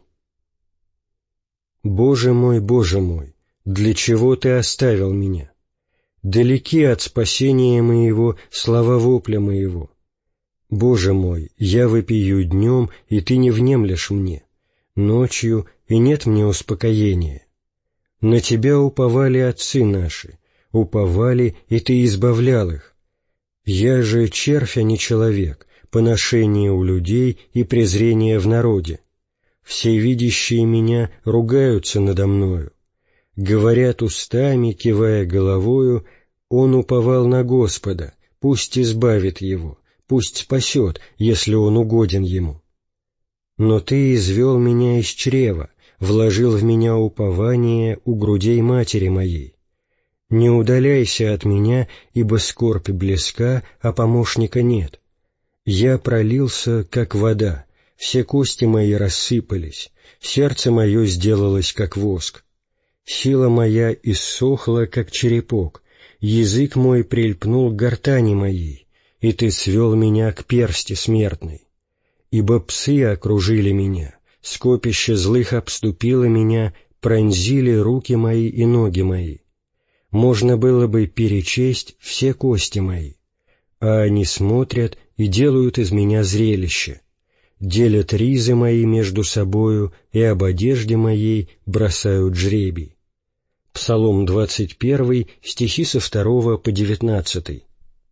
«Боже мой, Боже мой, для чего Ты оставил меня? Далеки от спасения моего слова вопля моего. Боже мой, я вопию днем, и Ты не внемлешь мне, ночью, и нет мне успокоения. На Тебя уповали отцы наши, уповали, и Ты избавлял их. Я же червь, а не человек, поношение у людей и презрение в народе. Все видящие меня ругаются надо мною. Говорят устами, кивая головою, он уповал на Господа, пусть избавит его, пусть спасет, если он угоден ему. Но ты извел меня из чрева, вложил в меня упование у грудей матери моей. Не удаляйся от меня, ибо скорбь близка, а помощника нет. Я пролился, как вода, все кости мои рассыпались, сердце мое сделалось, как воск. Сила моя иссохла, как черепок, язык мой прильпнул к гортани моей, и ты свел меня к персти смертной. Ибо псы окружили меня, скопище злых обступило меня, пронзили руки мои и ноги мои. Можно было бы перечесть все кости мои, а они смотрят и делают из меня зрелище, делят ризы мои между собою и об одежде моей бросают жребий. Псалом двадцать первый, стихи со второго по девятнадцатый.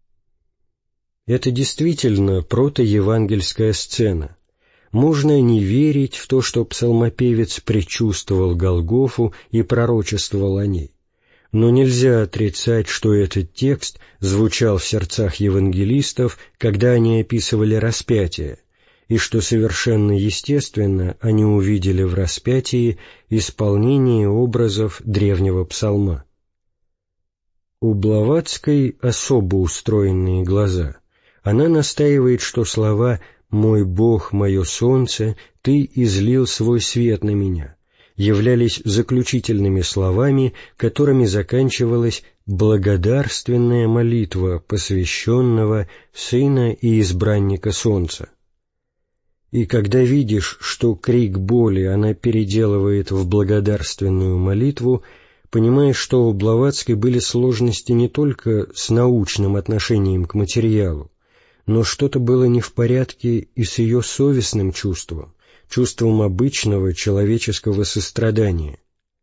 Это действительно протоевангельская сцена. Можно не верить в то, что псалмопевец предчувствовал Голгофу и пророчествовал о ней, но нельзя отрицать, что этот текст звучал в сердцах евангелистов, когда они описывали распятие, и что совершенно естественно они увидели в распятии исполнение образов древнего псалма. У Блаватской особо устроенные глаза. Она настаивает, что слова «Мой Бог, мое солнце, Ты излил свой свет на меня» являлись заключительными словами, которыми заканчивалась благодарственная молитва посвященного Сына и избранника Солнца. И когда видишь, что крик боли она переделывает в благодарственную молитву, понимаешь, что у Блаватской были сложности не только с научным отношением к материалу, но что-то было не в порядке и с ее совестным чувством, чувством обычного человеческого сострадания.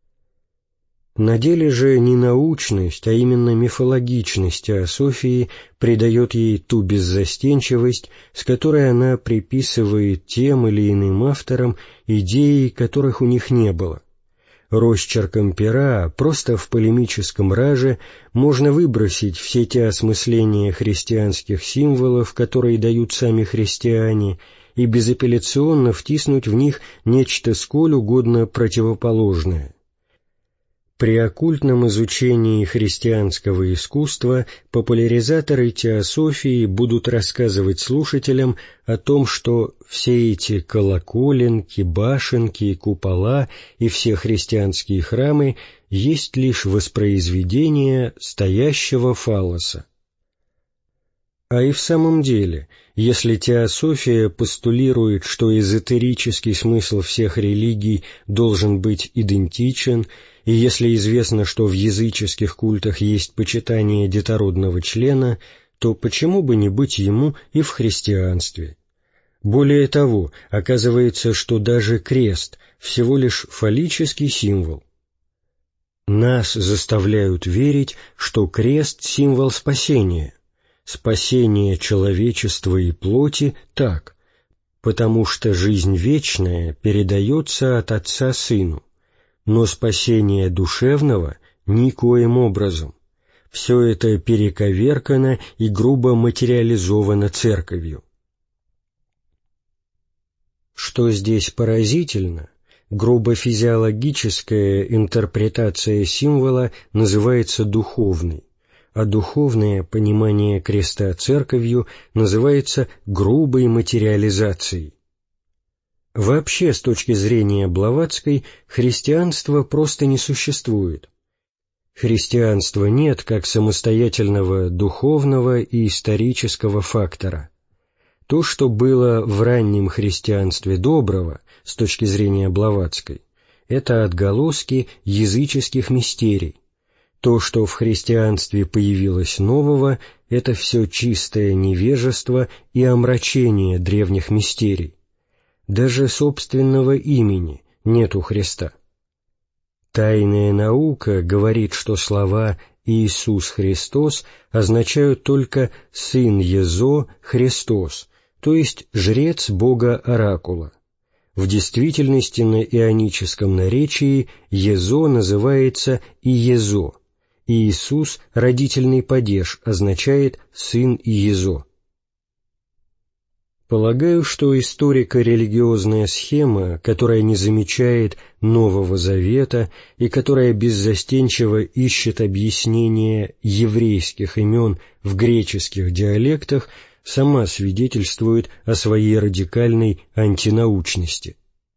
На деле же не научность, а именно мифологичность теософии придает ей ту беззастенчивость, с которой она приписывает тем или иным авторам идеи, которых у них не было. Росчерком пера, просто в полемическом раже, можно выбросить все те осмысления христианских символов, которые дают сами христиане, и безапелляционно втиснуть в них нечто сколь угодно противоположное. При оккультном изучении христианского искусства популяризаторы теософии будут рассказывать слушателям о том, что все эти колоколенки, башенки, купола и все христианские храмы есть лишь воспроизведение стоящего фаллоса. А и в самом деле, если теософия постулирует, что эзотерический смысл всех религий должен быть идентичен, и если известно, что в языческих культах есть почитание детородного члена, то почему бы не быть ему и в христианстве? Более того, оказывается, что даже крест – всего лишь фаллический символ. Нас заставляют верить, что крест – символ спасения. Спасение человечества и плоти так, потому что жизнь вечная передается от Отца Сыну, но спасение душевного никоим образом. Все это перековеркано и грубо материализовано Церковью. Что здесь поразительно, грубо физиологическая интерпретация символа называется духовной, а духовное понимание креста Церковью называется грубой материализацией. Вообще, с точки зрения Блаватской, христианство просто не существует. Христианства нет как самостоятельного духовного и исторического фактора. То, что было в раннем христианстве доброго, с точки зрения Блаватской, это отголоски языческих мистерий. То, что в христианстве появилось нового, это все чистое невежество и омрачение древних мистерий. Даже собственного имени нет у Христа. Тайная наука говорит, что слова «Иисус Христос» означают только «Сын Езо Христос», то есть «жрец Бога Оракула». В действительности на ионическом наречии Езо называется Иезо. Иисус, родительный падеж, означает «сын Иезо». Полагаю, что историко-религиозная схема, которая не замечает Нового Завета и которая беззастенчиво ищет объяснение еврейских имен в греческих диалектах, сама свидетельствует о своей радикальной антинаучности.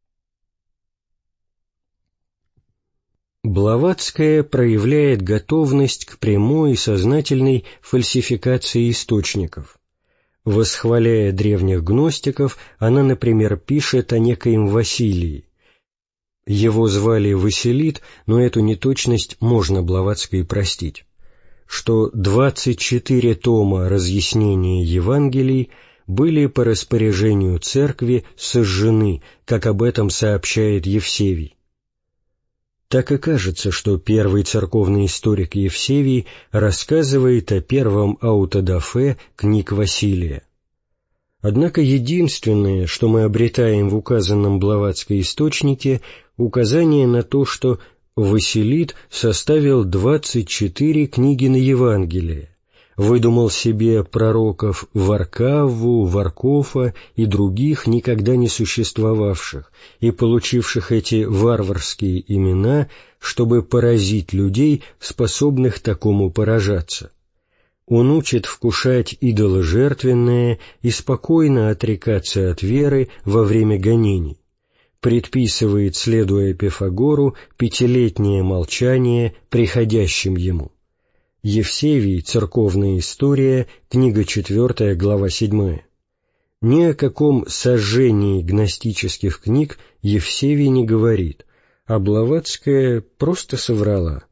Блаватская проявляет готовность к прямой и сознательной фальсификации источников. Восхваляя древних гностиков, она, например, пишет о некоем Василии. Его звали Василит, но эту неточность можно Блаватской простить, что двадцать четыре тома разъяснения Евангелий были по распоряжению церкви сожжены, как об этом сообщает Евсевий. Так и кажется, что первый церковный историк Евсевий рассказывает о первом аутодафе книг Василия. Однако единственное, что мы обретаем в указанном Блаватской источнике, указание на то, что Василит составил двадцать четыре книги на Евангелие, выдумал себе пророков Варкавву, Варкофа и других, никогда не существовавших, и получивших эти варварские имена, чтобы поразить людей, способных такому поражаться. Он учит вкушать идоложертвенное и спокойно отрекаться от веры во время гонений, предписывает, следуя Пифагору, пятилетнее молчание приходящим ему. Евсевий, Церковная история, книга четвертая, глава седьмая. Ни о каком сожжении гностических книг Евсевий не говорит, а Блаватская просто соврала.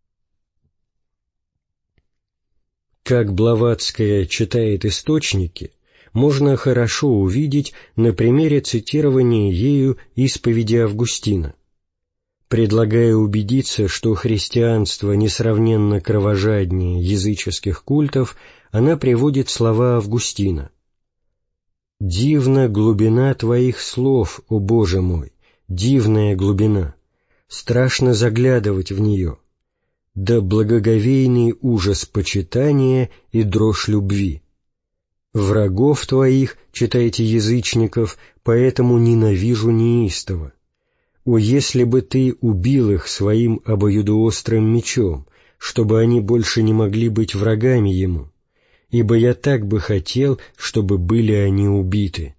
Как Блаватская читает источники, можно хорошо увидеть на примере цитирования ею исповеди Августина. Предлагая убедиться, что христианство несравненно кровожаднее языческих культов, она приводит слова Августина. «Дивна глубина Твоих слов, о Боже мой, дивная глубина, страшно заглядывать в нее, да благоговейный ужас почитания и дрожь любви. Врагов Твоих, читайте язычников, поэтому ненавижу неистово. О, если бы Ты убил их своим обоюдоострым мечом, чтобы они больше не могли быть врагами Ему, ибо я так бы хотел, чтобы были они убиты».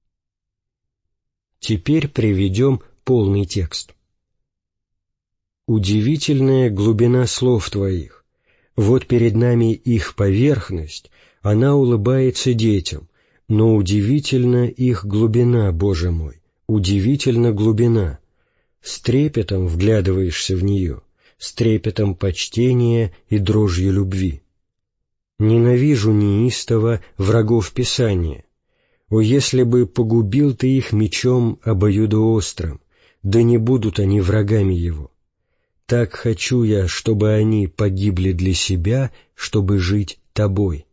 Теперь приведем полный текст. «Удивительная глубина слов Твоих. Вот перед нами их поверхность, она улыбается детям, но удивительна их глубина, Боже мой, удивительна глубина. С трепетом вглядываешься в нее, с трепетом почтения и дрожью любви. Ненавижу неистово врагов Писания. О, если бы погубил Ты их мечом обоюдоострым, да не будут они врагами его. Так хочу я, чтобы они погибли для себя, чтобы жить Тобой».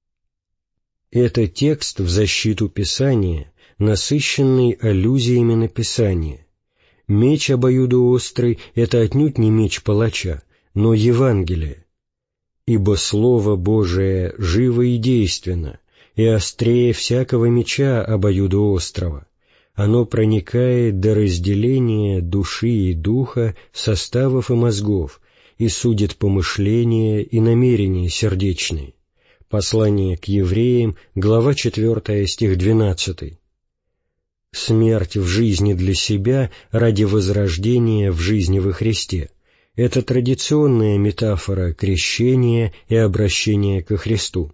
Это текст в защиту Писания, насыщенный аллюзиями на Писание. Меч обоюдоострый — это отнюдь не меч палача, но Евангелие. «Ибо Слово Божие живо и действенно, и острее всякого меча обоюдоострого. Оно проникает до разделения души и духа, составов и мозгов, и судит помышления и намерения сердечные». Послание к евреям, глава четвертая, стих двенадцатый. Смерть в жизни для себя ради возрождения в жизни во Христе — это традиционная метафора крещения и обращения ко Христу.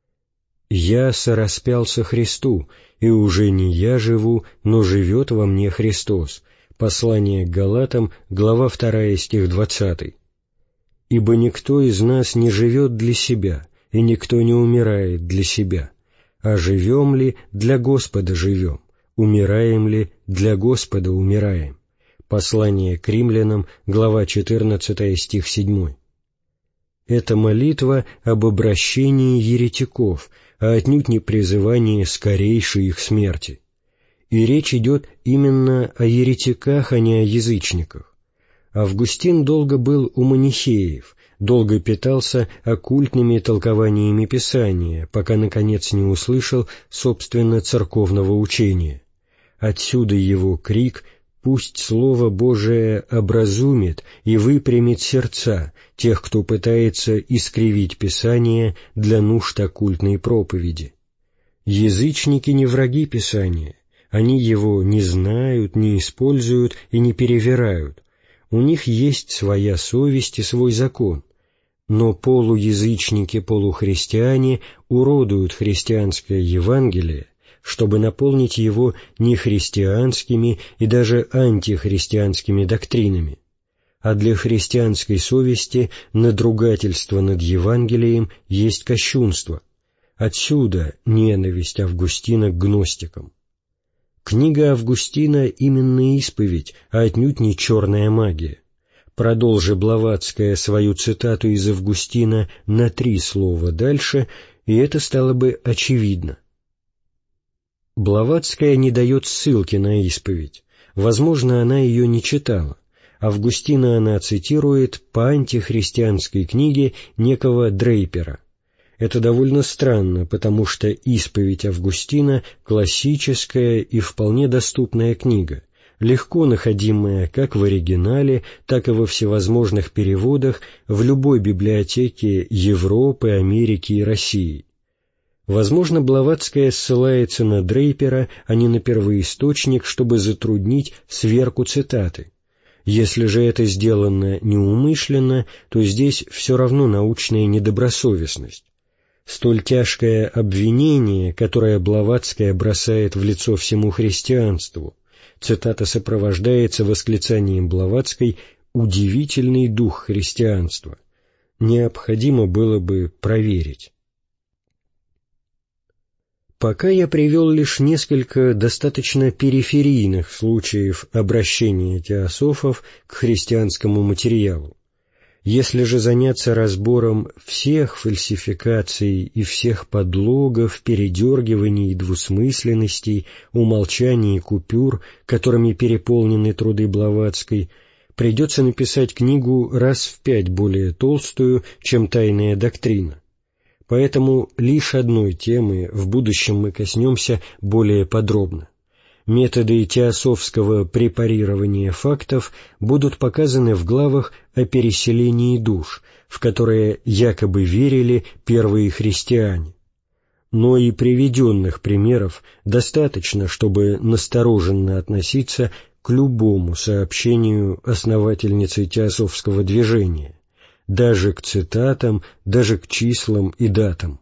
«Я сораспялся Христу, и уже не я живу, но живет во мне Христос». Послание к Галатам, глава вторая, стих двадцатый. «Ибо никто из нас не живет для себя, и никто не умирает для себя. А живем ли, для Господа живем, умираем ли, для Господа умираем». Послание к Римлянам, глава четырнадцатая, стих седьмой. Это молитва об обращении еретиков, а отнюдь не призывание скорейшей их смерти. и речь идет именно о еретиках, а не о язычниках. Августин долго был у манихеев, долго питался оккультными толкованиями Писания, пока, наконец, не услышал, собственно, церковного учения. Отсюда его крик: «Пусть Слово Божие образумит и выпрямит сердца тех, кто пытается искривить Писание для нужд оккультной проповеди». Язычники не враги Писания, они его не знают, не используют и не перевирают, у них есть своя совесть и свой закон. Но полуязычники-полухристиане уродуют христианское Евангелие, чтобы наполнить его нехристианскими и даже антихристианскими доктринами. А для христианской совести надругательство над Евангелием есть кощунство. Отсюда ненависть Августина к гностикам. Книга Августина именно исповедь, а отнюдь не черная магия. Продолжи Блаватская свою цитату из Августина на три слова дальше, и это стало бы очевидно. Блаватская не дает ссылки на исповедь. Возможно, она ее не читала. Августина она цитирует по антихристианской книге некого Дрейпера. Это довольно странно, потому что исповедь Августина — классическая и вполне доступная книга, легко находимая как в оригинале, так и во всевозможных переводах в любой библиотеке Европы, Америки и России. Возможно, Блаватская ссылается на Дрейпера, а не на первоисточник, чтобы затруднить сверку цитаты. Если же это сделано неумышленно, то здесь все равно научная недобросовестность. Столь тяжкое обвинение, которое Блаватская бросает в лицо всему христианству, цитата сопровождается восклицанием Блаватской «удивительный дух христианства», необходимо было бы проверить. Пока я привел лишь несколько достаточно периферийных случаев обращения теософов к христианскому материалу. Если же заняться разбором всех фальсификаций и всех подлогов, передергиваний и двусмысленностей, умолчаний и купюр, которыми переполнены труды Блаватской, придется написать книгу раз в пять более толстую, чем «Тайная доктрина». Поэтому лишь одной темы в будущем мы коснемся более подробно. Методы теософского препарирования фактов будут показаны в главах о переселении душ, в которые якобы верили первые христиане. Но и приведенных примеров достаточно, чтобы настороженно относиться к любому сообщению основательницы теософского движения, даже к цитатам, даже к числам и датам.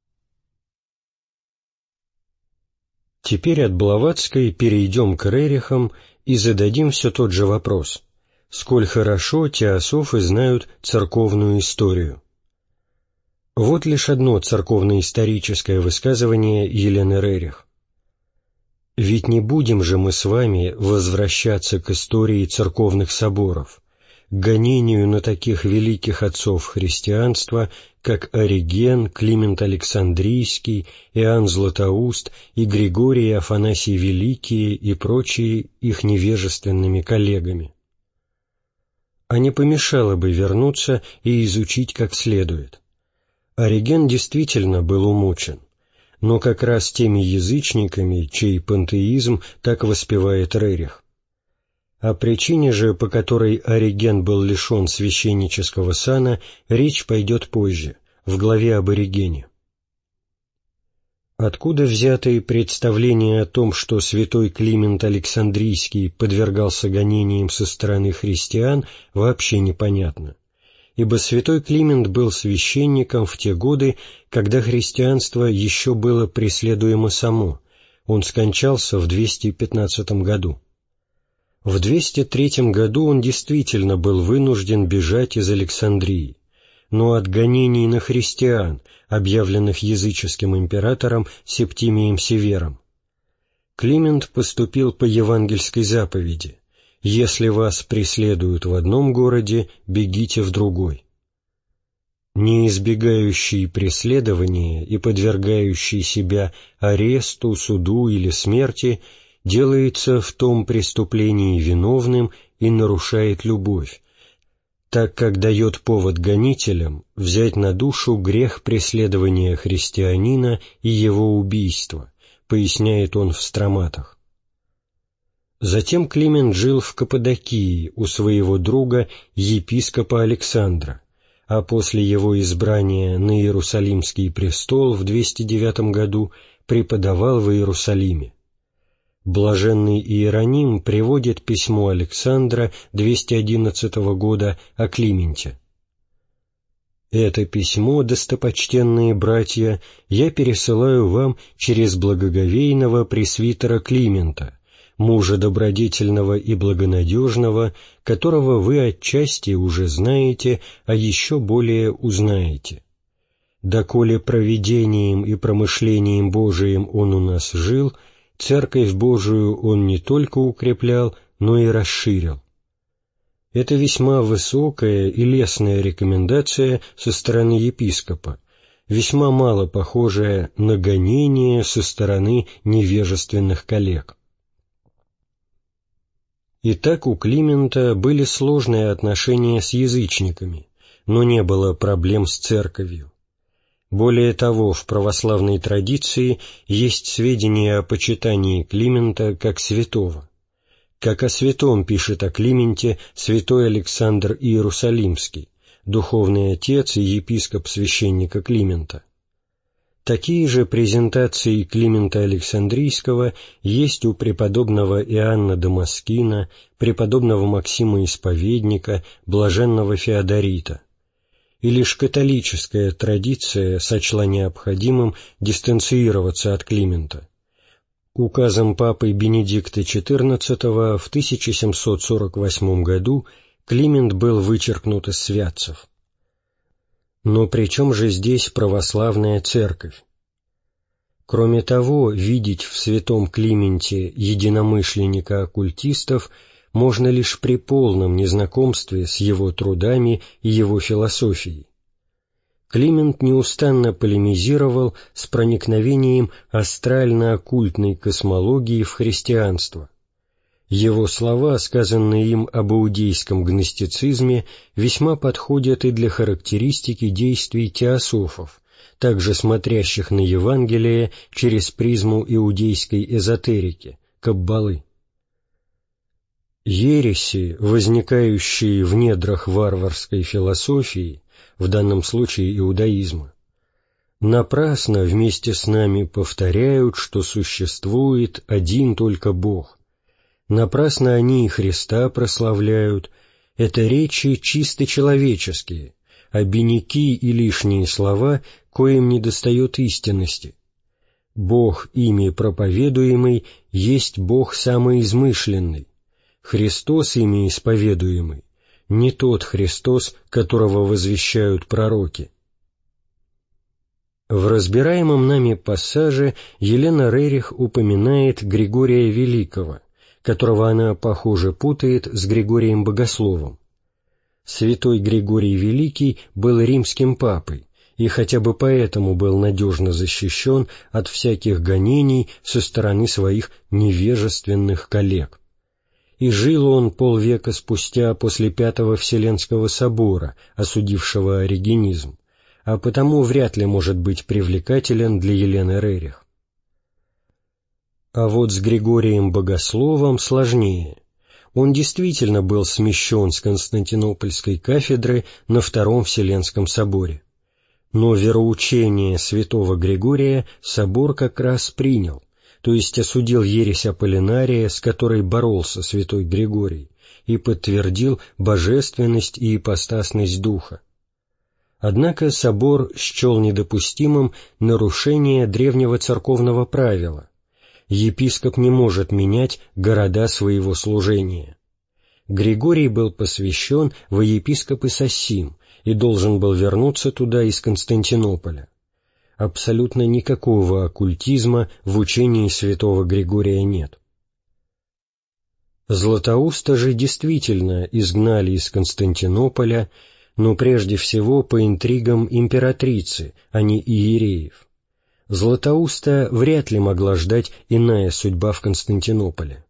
Теперь от Блаватской перейдем к Рерихам и зададим все тот же вопрос: сколь хорошо теософы знают церковную историю? Вот лишь одно церковно-историческое высказывание Елены Рерих. «Ведь не будем же мы с вами возвращаться к истории церковных соборов, к гонению на таких великих отцов христианства, как Ориген, Климент Александрийский, Иоанн Златоуст и Григорий Афанасий Великие и прочие их невежественными коллегами. А не помешало бы вернуться и изучить как следует. Ориген действительно был умучен, но как раз теми язычниками, чей пантеизм так воспевает Рерих. О причине же, по которой Ориген был лишен священнического сана, речь пойдет позже, в главе об Оригене. Откуда взяты представления о том, что святой Климент Александрийский подвергался гонениям со стороны христиан, вообще непонятно, ибо святой Климент был священником в те годы, когда христианство еще было преследуемо само, он скончался в двести пятнадцатом году. В двести третьем году он действительно был вынужден бежать из Александрии, но от гонений на христиан, объявленных языческим императором Септимием Севером. Климент поступил по евангельской заповеди: «Если вас преследуют в одном городе, бегите в другой». Не избегающий преследования и подвергающий себя аресту, суду или смерти делается в том преступлении виновным и нарушает любовь, так как дает повод гонителям взять на душу грех преследования христианина и его убийства, поясняет он в Строматах. Затем Климент жил в Каппадокии у своего друга епископа Александра, а после его избрания на Иерусалимский престол в двести девятом году преподавал в Иерусалиме. Блаженный Иероним приводит письмо Александра двести одиннадцатого года о Клименте. «Это письмо, достопочтенные братья, я пересылаю вам через благоговейного пресвитера Климента, мужа добродетельного и благонадежного, которого вы отчасти уже знаете, а еще более узнаете. Доколе провидением и промышлением Божиим он у нас жил, Церковь Божию он не только укреплял, но и расширил». Это весьма высокая и лестная рекомендация со стороны епископа, весьма мало похожая на гонение со стороны невежественных коллег. Итак, у Климента были сложные отношения с язычниками, но не было проблем с церковью. Более того, в православной традиции есть сведения о почитании Климента как святого. Как о святом пишет о Клименте святой Александр Иерусалимский, духовный отец и епископ священника Климента. Такие же презентации Климента Александрийского есть у преподобного Иоанна Дамаскина, преподобного Максима Исповедника, блаженного Феодорита. И лишь католическая традиция сочла необходимым дистанцироваться от Климента. Указом папы Бенедикта четырнадцатого в тысяча семьсот сорок восьмом году Климент был вычеркнут из святцев. Но при чем же здесь православная церковь? Кроме того, видеть в святом Клименте единомышленника оккультистов можно лишь при полном незнакомстве с его трудами и его философией. Климент неустанно полемизировал с проникновением астрально-оккультной космологии в христианство. Его слова, сказанные им об иудейском гностицизме, весьма подходят и для характеристики действий теософов, также смотрящих на Евангелие через призму иудейской эзотерики, каббалы. Ереси, возникающие в недрах варварской философии, в данном случае иудаизма, напрасно вместе с нами повторяют, что существует один только Бог. Напрасно они и Христа прославляют. Это речи чисто человеческие, обиняки и лишние слова, коим недостает истинности. Бог, ими проповедуемый, есть Бог самоизмышленный. Христос, ими исповедуемый, не тот Христос, которого возвещают пророки. В разбираемом нами пассаже Елена Рерих упоминает Григория Великого, которого она, похоже, путает с Григорием Богословом. Святой Григорий Великий был римским папой, и хотя бы поэтому был надежно защищен от всяких гонений со стороны своих невежественных коллег. И жил он полвека спустя после Пятого Вселенского собора, осудившего оригенизм, а потому вряд ли может быть привлекателен для Елены Рерих. А вот с Григорием Богословом сложнее. Он действительно был смещен с Константинопольской кафедры на Втором Вселенском соборе. Но вероучение святого Григория собор как раз принял, то есть осудил ересь Аполлинария, с которой боролся святой Григорий, и подтвердил божественность и ипостасность Духа. Однако собор счел недопустимым нарушение древнего церковного правила. Епископ не может менять города своего служения. Григорий был посвящен во епископы Сассим и должен был вернуться туда из Константинополя. Абсолютно никакого оккультизма в учении святого Григория нет. Златоуста же действительно изгнали из Константинополя, но прежде всего по интригам императрицы, а не иереев. Златоуста вряд ли могла ждать иная судьба в Константинополе.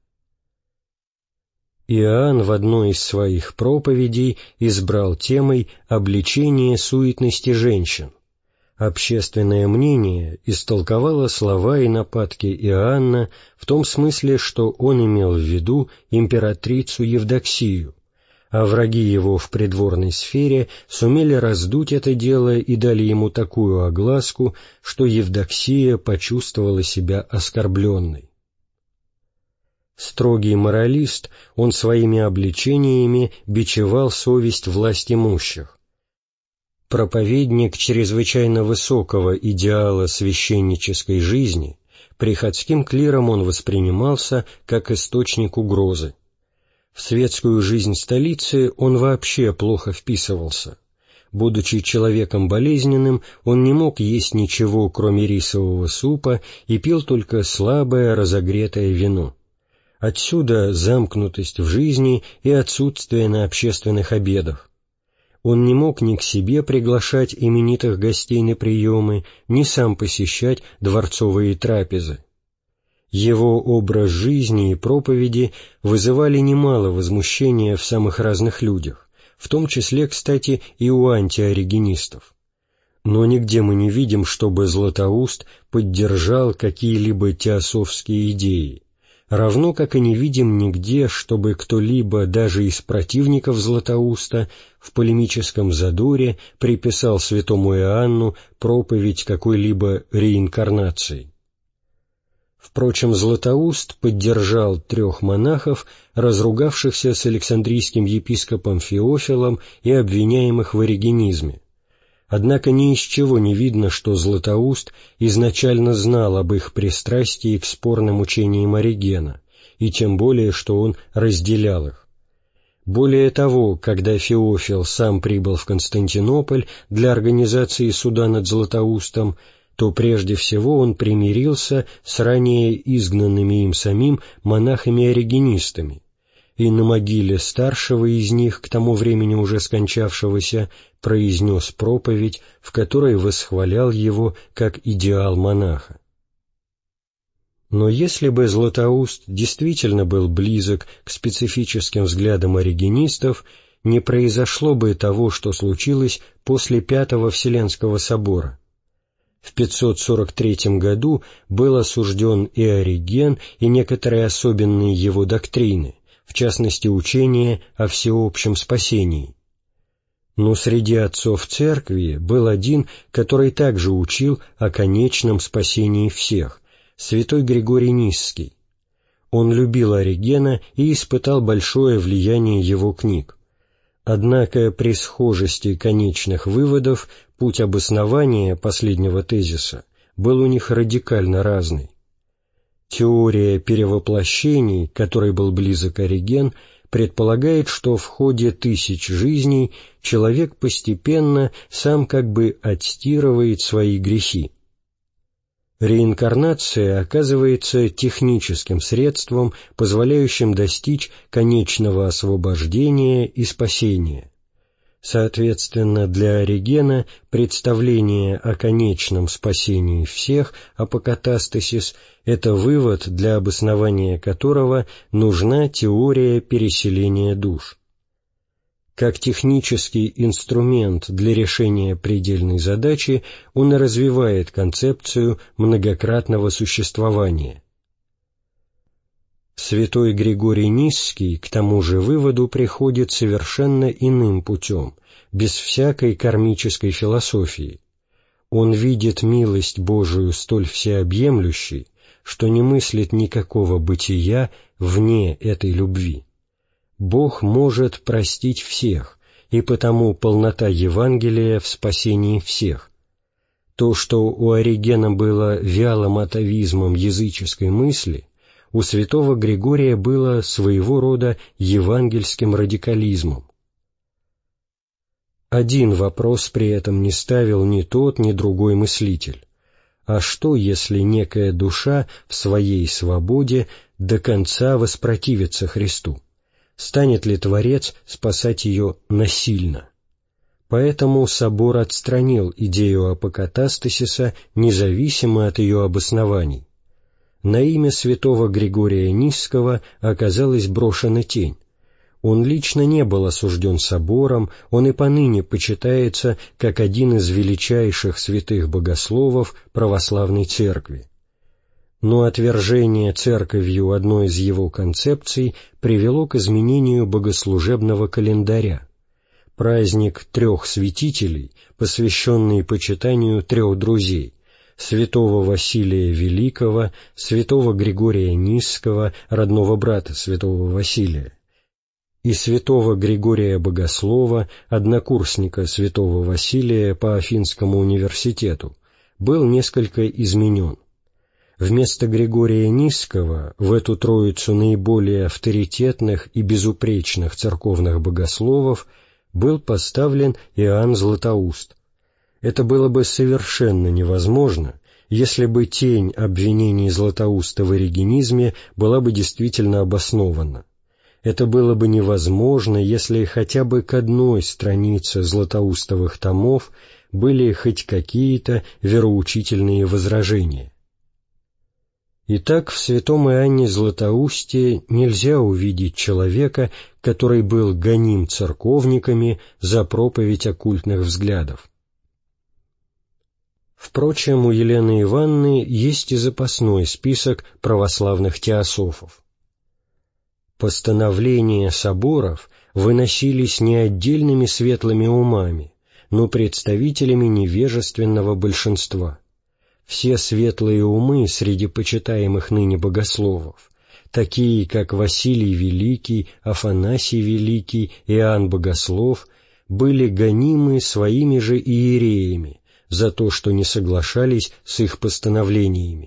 Иоанн в одной из своих проповедей избрал темой обличение суетности женщин. Общественное мнение истолковало слова и нападки Иоанна в том смысле, что он имел в виду императрицу Евдоксию, а враги его в придворной сфере сумели раздуть это дело и дали ему такую огласку, что Евдоксия почувствовала себя оскорбленной. Строгий моралист, он своими обличениями бичевал совесть власть имущих. Проповедник чрезвычайно высокого идеала священнической жизни, приходским клиром он воспринимался как источник угрозы. В светскую жизнь столицы он вообще плохо вписывался. Будучи человеком болезненным, он не мог есть ничего, кроме рисового супа, и пил только слабое разогретое вино. Отсюда замкнутость в жизни и отсутствие на общественных обедах. Он не мог ни к себе приглашать именитых гостей на приемы, ни сам посещать дворцовые трапезы. Его образ жизни и проповеди вызывали немало возмущения в самых разных людях, в том числе, кстати, и у антиоригенистов. Но нигде мы не видим, чтобы Златоуст поддержал какие-либо теософские идеи, равно как и не видим нигде, чтобы кто-либо даже из противников Златоуста в полемическом задоре приписал святому Иоанну проповедь какой-либо реинкарнации. Впрочем, Златоуст поддержал трех монахов, разругавшихся с Александрийским епископом Феофилом и обвиняемых в оригенизме. Однако ни из чего не видно, что Златоуст изначально знал об их пристрастии к спорным учениям Оригена, и тем более, что он разделял их. Более того, когда Феофил сам прибыл в Константинополь для организации суда над Златоустом, то прежде всего он примирился с ранее изгнанными им самим монахами-оригенистами, и на могиле старшего из них, к тому времени уже скончавшегося, произнес проповедь, в которой восхвалял его как идеал монаха. Но если бы Златоуст действительно был близок к специфическим взглядам оригенистов, не произошло бы того, что случилось после Пятого Вселенского собора. В пятьсот сорок третьем году был осужден и Ориген, и некоторые особенные его доктрины, в частности учение о всеобщем спасении. Но среди отцов церкви был один, который также учил о конечном спасении всех, святой Григорий Нисский. Он любил Оригена и испытал большое влияние его книг. Однако при схожести конечных выводов путь обоснования последнего тезиса был у них радикально разный. Теория перевоплощений, которой был близок Ориген, предполагает, что в ходе тысяч жизней человек постепенно сам как бы отстирывает свои грехи. Реинкарнация оказывается техническим средством, позволяющим достичь конечного освобождения и спасения. Соответственно, для Оригена представление о конечном спасении всех, апокатастасис, это вывод, для обоснования которого нужна теория переселения душ. Как технический инструмент для решения предельной задачи он и развивает концепцию многократного существования. Святой Григорий Нисский к тому же выводу приходит совершенно иным путем, без всякой кармической философии. Он видит милость Божию столь всеобъемлющей, что не мыслит никакого бытия вне этой любви. Бог может простить всех, и потому полнота Евангелия в спасении всех. То, что у Оригена было вялым атовизмом языческой мысли, у святого Григория было своего рода евангельским радикализмом. Один вопрос при этом не ставил ни тот, ни другой мыслитель. А что, если некая душа в своей свободе до конца воспротивится Христу? Станет ли Творец спасать ее насильно? Поэтому собор отстранил идею апокатастасиса независимо от ее обоснований. На имя святого Григория Нисского оказалась брошена тень. Он лично не был осужден собором, он и поныне почитается как один из величайших святых богословов православной церкви. Но отвержение церковью одной из его концепций привело к изменению богослужебного календаря. Праздник трех святителей, посвященный почитанию трех друзей — святого Василия Великого, святого Григория Нисского, родного брата святого Василия, и святого Григория Богослова, однокурсника святого Василия по Афинскому университету, был несколько изменен. Вместо Григория Нисского в эту троицу наиболее авторитетных и безупречных церковных богословов был поставлен Иоанн Златоуст. Это было бы совершенно невозможно, если бы тень обвинений Златоуста в оригенизме была бы действительно обоснована. Это было бы невозможно, если хотя бы к одной странице златоустовых томов были хоть какие-то вероучительные возражения. Итак, в святом Иоанне Златоусте нельзя увидеть человека, который был гоним церковниками за проповедь оккультных взглядов. Впрочем, у Елены Ивановны есть и запасной список православных теософов. Постановления соборов выносились не отдельными светлыми умами, но представителями невежественного большинства. Все светлые умы среди почитаемых ныне богословов, такие как Василий Великий, Афанасий Великий, Иоанн Богослов, были гонимы своими же иереями за то, что не соглашались с их постановлениями.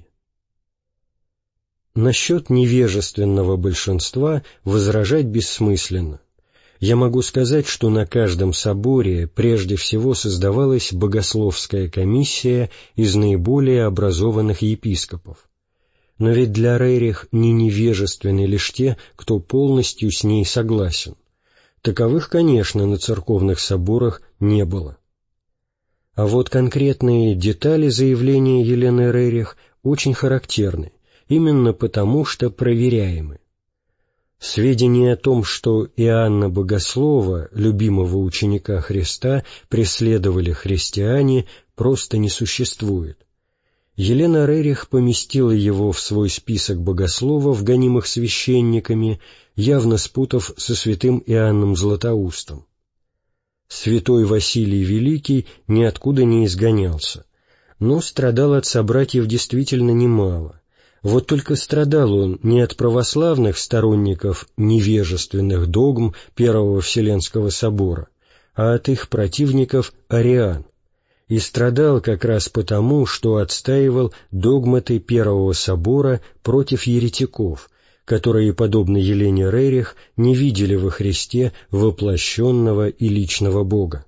Насчет невежественного большинства возражать бессмысленно. Я могу сказать, что на каждом соборе прежде всего создавалась богословская комиссия из наиболее образованных епископов. Но ведь для Рерих не невежественны лишь те, кто полностью с ней согласен. Таковых, конечно, на церковных соборах не было. А вот конкретные детали заявления Елены Рерих очень характерны, именно потому, что проверяемы. Сведения о том, что Иоанна Богослова, любимого ученика Христа, преследовали христиане, просто не существует. Елена Рерих поместила его в свой список богословов, гонимых священниками, явно спутав со святым Иоанном Златоустом. Святой Василий Великий ниоткуда не изгонялся, но страдал от собратьев действительно немало. Вот только страдал он не от православных сторонников невежественных догм Первого Вселенского собора, а от их противников ариан, и страдал как раз потому, что отстаивал догматы Первого собора против еретиков, которые, подобно Елене Рерих, не видели во Христе воплощенного и личного Бога.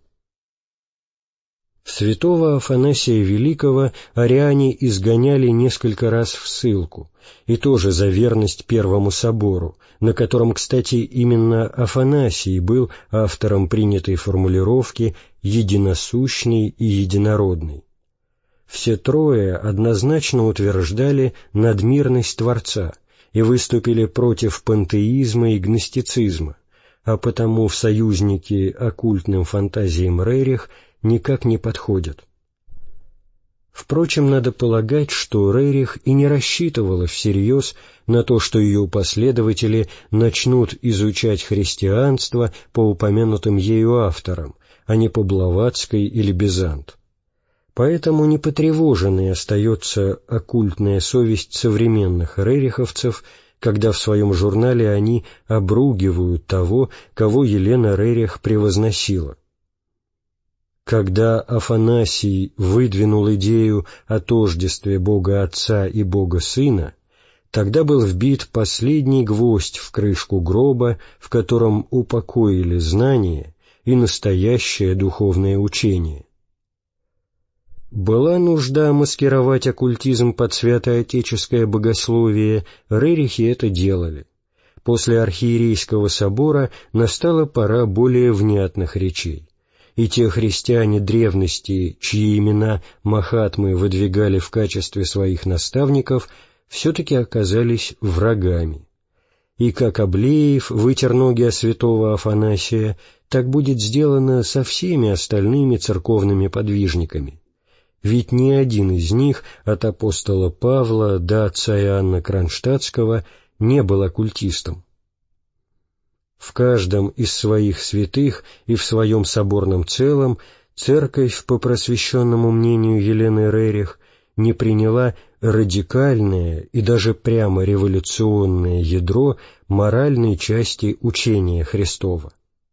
Святого Афанасия Великого ариане изгоняли несколько раз в ссылку, и тоже за верность Первому собору, на котором, кстати, именно Афанасий был автором принятой формулировки «единосущный» и «единородный». Все трое однозначно утверждали надмирность Творца и выступили против пантеизма и гностицизма, а потому в союзники оккультным фантазиям Рерих никак не подходят. Впрочем, надо полагать, что Рерих и не рассчитывала всерьез на то, что ее последователи начнут изучать христианство по упомянутым ею авторам, а не по Блаватской или Безант. Поэтому непотревоженной остается оккультная совесть современных рериховцев, когда в своем журнале они обругивают того, кого Елена Рерих превозносила. Когда Афанасий выдвинул идею о тождестве Бога Отца и Бога Сына, тогда был вбит последний гвоздь в крышку гроба, в котором упокоили знание и настоящее духовное учение. Была нужда маскировать оккультизм под святоотеческое богословие, рерихи это делали. После архиерейского собора настала пора более внятных речей. и те христиане древности, чьи имена Махатмы выдвигали в качестве своих наставников, все-таки оказались врагами. И как Аблеев вытер ноги о святого Афанасия, так будет сделано со всеми остальными церковными подвижниками. Ведь ни один из них, от апостола Павла до отца Иоанна Кронштадтского, не был оккультистом. В каждом из своих святых и в своем соборном целом Церковь, по просвещенному мнению Елены Рерих, не приняла радикальное и даже прямо революционное ядро моральной части учения Христова.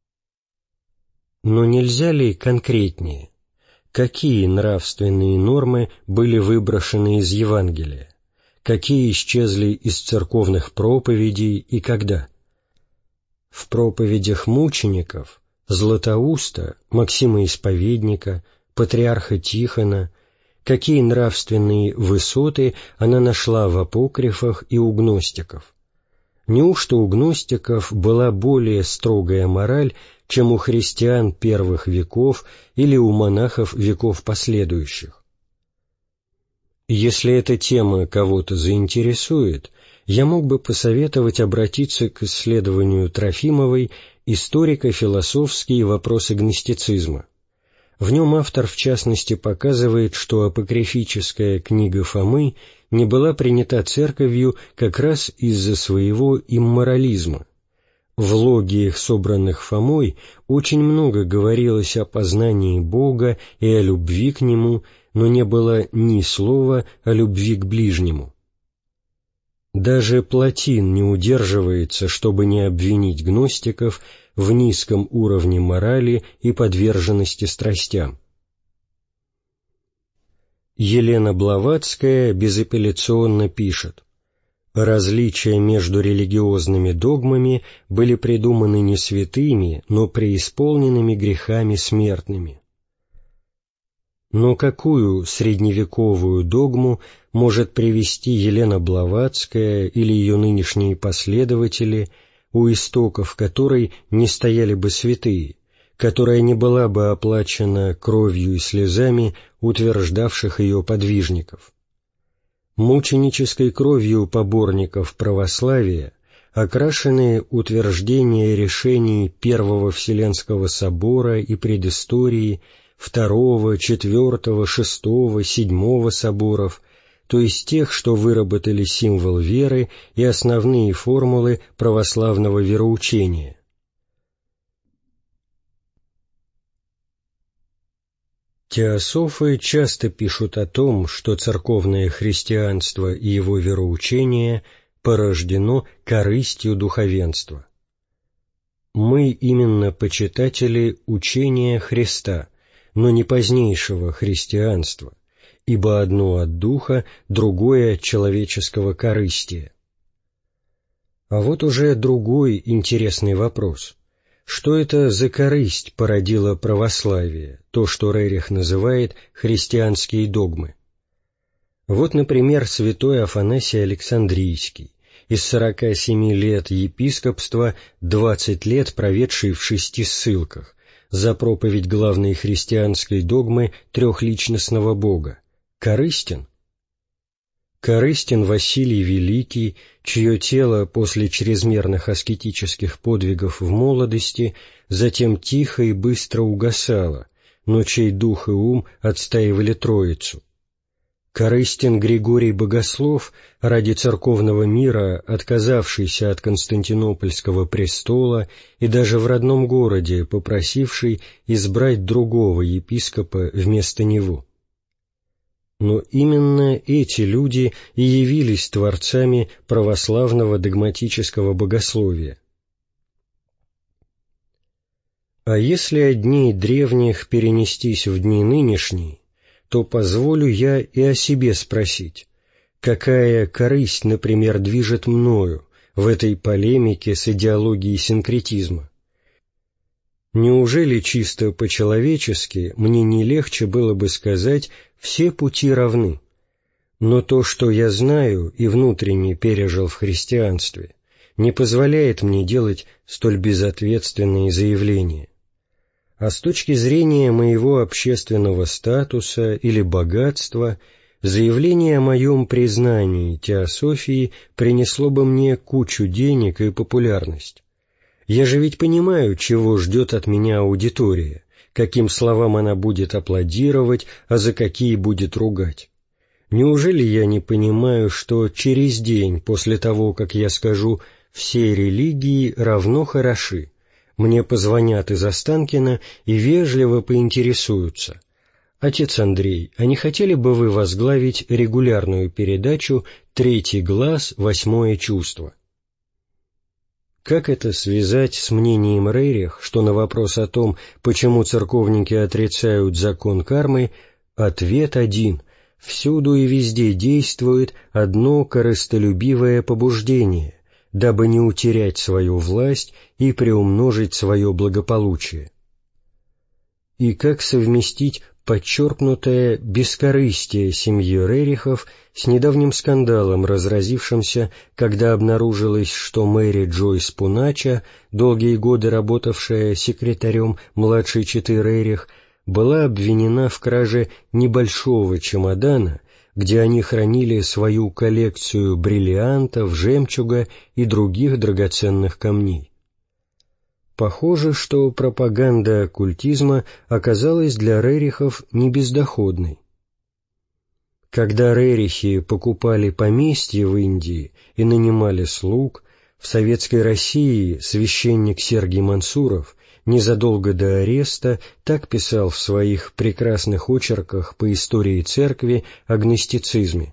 Но нельзя ли конкретнее? Какие нравственные нормы были выброшены из Евангелия? Какие исчезли из церковных проповедей и когда? В проповедях мучеников, Златоуста, Максима Исповедника, патриарха Тихона, какие нравственные высоты она нашла в апокрифах и у гностиков? Неужто у гностиков была более строгая мораль, чем у христиан первых веков или у монахов веков последующих? Если эта тема кого-то заинтересует, я мог бы посоветовать обратиться к исследованию Трофимовой «Историко-философские вопросы гностицизма». В нем автор, в частности, показывает, что апокрифическая книга Фомы не была принята Церковью как раз из-за своего имморализма. В логиях, собранных Фомой, очень много говорилось о познании Бога и о любви к Нему, но не было ни слова о любви к ближнему. Даже Плотин не удерживается, чтобы не обвинить гностиков в низком уровне морали и подверженности страстям. Елена Блаватская безапелляционно пишет: «Различия между религиозными догмами были придуманы не святыми, но преисполненными грехами смертными». Но какую средневековую догму может привести Елена Блаватская или ее нынешние последователи, у истоков которой не стояли бы святые, которая не была бы оплачена кровью и слезами утверждавших ее подвижников? Мученической кровью поборников православия окрашены утверждения решений Первого Вселенского собора и предыстории, Второго, Четвертого, Шестого, Седьмого соборов, то есть тех, что выработали символ веры и основные формулы православного вероучения. Теософы часто пишут о том, что церковное христианство и его вероучение порождено корыстью духовенства. Мы именно почитатели учения Христа, но не позднейшего христианства, ибо одно от духа, другое от человеческого корыстия. А вот уже другой интересный вопрос. Что это за корысть породила православие, то, что Рерих называет христианские догмы? Вот, например, святой Афанасий Александрийский, из сорока семи лет епископства двадцать лет проведший в шести ссылках, за проповедь главной христианской догмы трехличностного Бога. Корыстен? Корыстен Василий Великий, чье тело после чрезмерных аскетических подвигов в молодости затем тихо и быстро угасало, но чей дух и ум отстаивали Троицу. Корыстен Григорий Богослов, ради церковного мира отказавшийся от Константинопольского престола и даже в родном городе попросивший избрать другого епископа вместо него. Но именно эти люди и явились творцами православного догматического богословия. А если от дней древних перенестись в дни нынешние, то позволю я и о себе спросить, какая корысть, например, движет мною в этой полемике с идеологией синкретизма? Неужели чисто по-человечески мне не легче было бы сказать «все пути равны»? Но то, что я знаю и внутренне пережил в христианстве, не позволяет мне делать столь безответственные заявления. а с точки зрения моего общественного статуса или богатства, заявление о моем признании теософии принесло бы мне кучу денег и популярность. Я же ведь понимаю, чего ждет от меня аудитория, каким словам она будет аплодировать, а за какие будет ругать. Неужели я не понимаю, что через день после того, как я скажу «все религии равно хороши», мне позвонят из Останкина и вежливо поинтересуются: «Отец Андрей, а не хотели бы вы возглавить регулярную передачу «Третий глаз, восьмое чувство»?» Как это связать с мнением Рерих, что на вопрос о том, почему церковники отрицают закон кармы, ответ один: всюду и везде действует одно корыстолюбивое побуждение, дабы не утерять свою власть и приумножить свое благополучие? И как совместить подчеркнутое бескорыстие семьи Рерихов с недавним скандалом, разразившимся, когда обнаружилось, что Мэри Джойс Пунача, долгие годы работавшая секретарем младшей четы Рерих, была обвинена в краже небольшого чемодана, где они хранили свою коллекцию бриллиантов, жемчуга и других драгоценных камней. Похоже, что пропаганда оккультизма оказалась для Рерихов не бездоходной. Когда Рерихи покупали поместья в Индии и нанимали слуг, в Советской России священник Сергий Мансуров незадолго до ареста так писал в своих прекрасных очерках по истории церкви о гностицизме: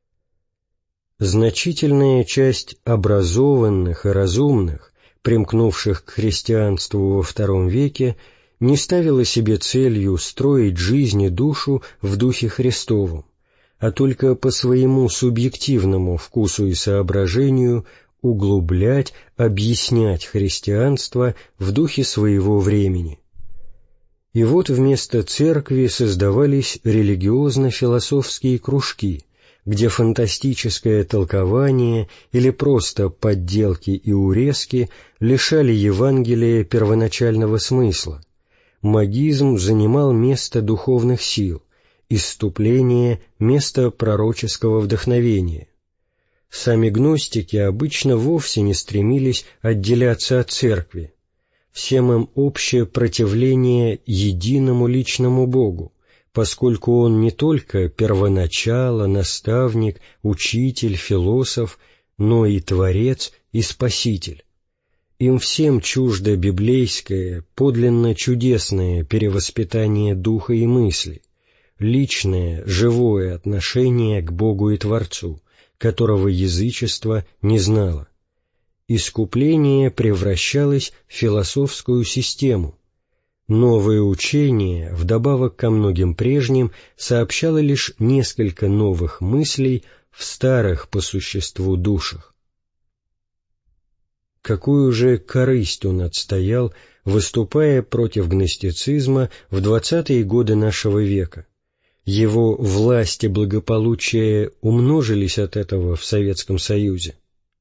«Значительная часть образованных и разумных, примкнувших к христианству во втором веке, не ставила себе целью строить жизнь и душу в Духе Христовом, а только по своему субъективному вкусу и соображению углублять, объяснять христианство в духе своего времени. И вот вместо церкви создавались религиозно-философские кружки, где фантастическое толкование или просто подделки и урезки лишали Евангелия первоначального смысла. Магизм занимал место духовных сил, исступление — место пророческого вдохновения. Сами гностики обычно вовсе не стремились отделяться от церкви. Всем им общее противление единому личному Богу, поскольку Он не только первоначало, наставник, учитель, философ, но и Творец и Спаситель. Им всем чуждо библейское, подлинно чудесное перевоспитание духа и мысли, личное, живое отношение к Богу и Творцу, которого язычество не знало. Искупление превращалось в философскую систему. Новое учение, вдобавок ко многим прежним, сообщало лишь несколько новых мыслей в старых по существу душах. Какую же корысть он отстоял, выступая против гностицизма в двадцатые годы нашего века? Его власть и благополучие умножились от этого в Советском Союзе.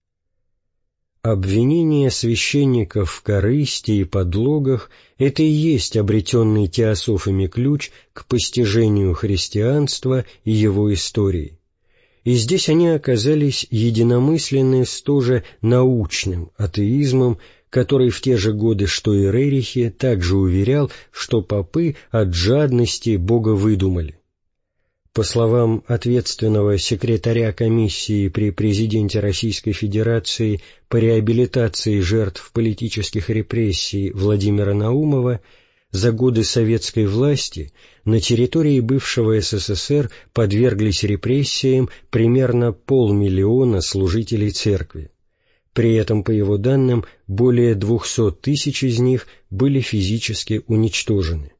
Обвинение священников в корысти и подлогах — это и есть обретенный теософами ключ к постижению христианства и его истории. И здесь они оказались единомысленны с тоже научным атеизмом, который в те же годы, что и Рерихи, также уверял, что попы от жадности Бога выдумали. По словам ответственного секретаря комиссии при президенте Российской Федерации по реабилитации жертв политических репрессий Владимира Наумова, за годы советской власти на территории бывшего СССР подверглись репрессиям примерно полмиллиона служителей церкви. При этом, по его данным, более двухсот тысяч из них были физически уничтожены.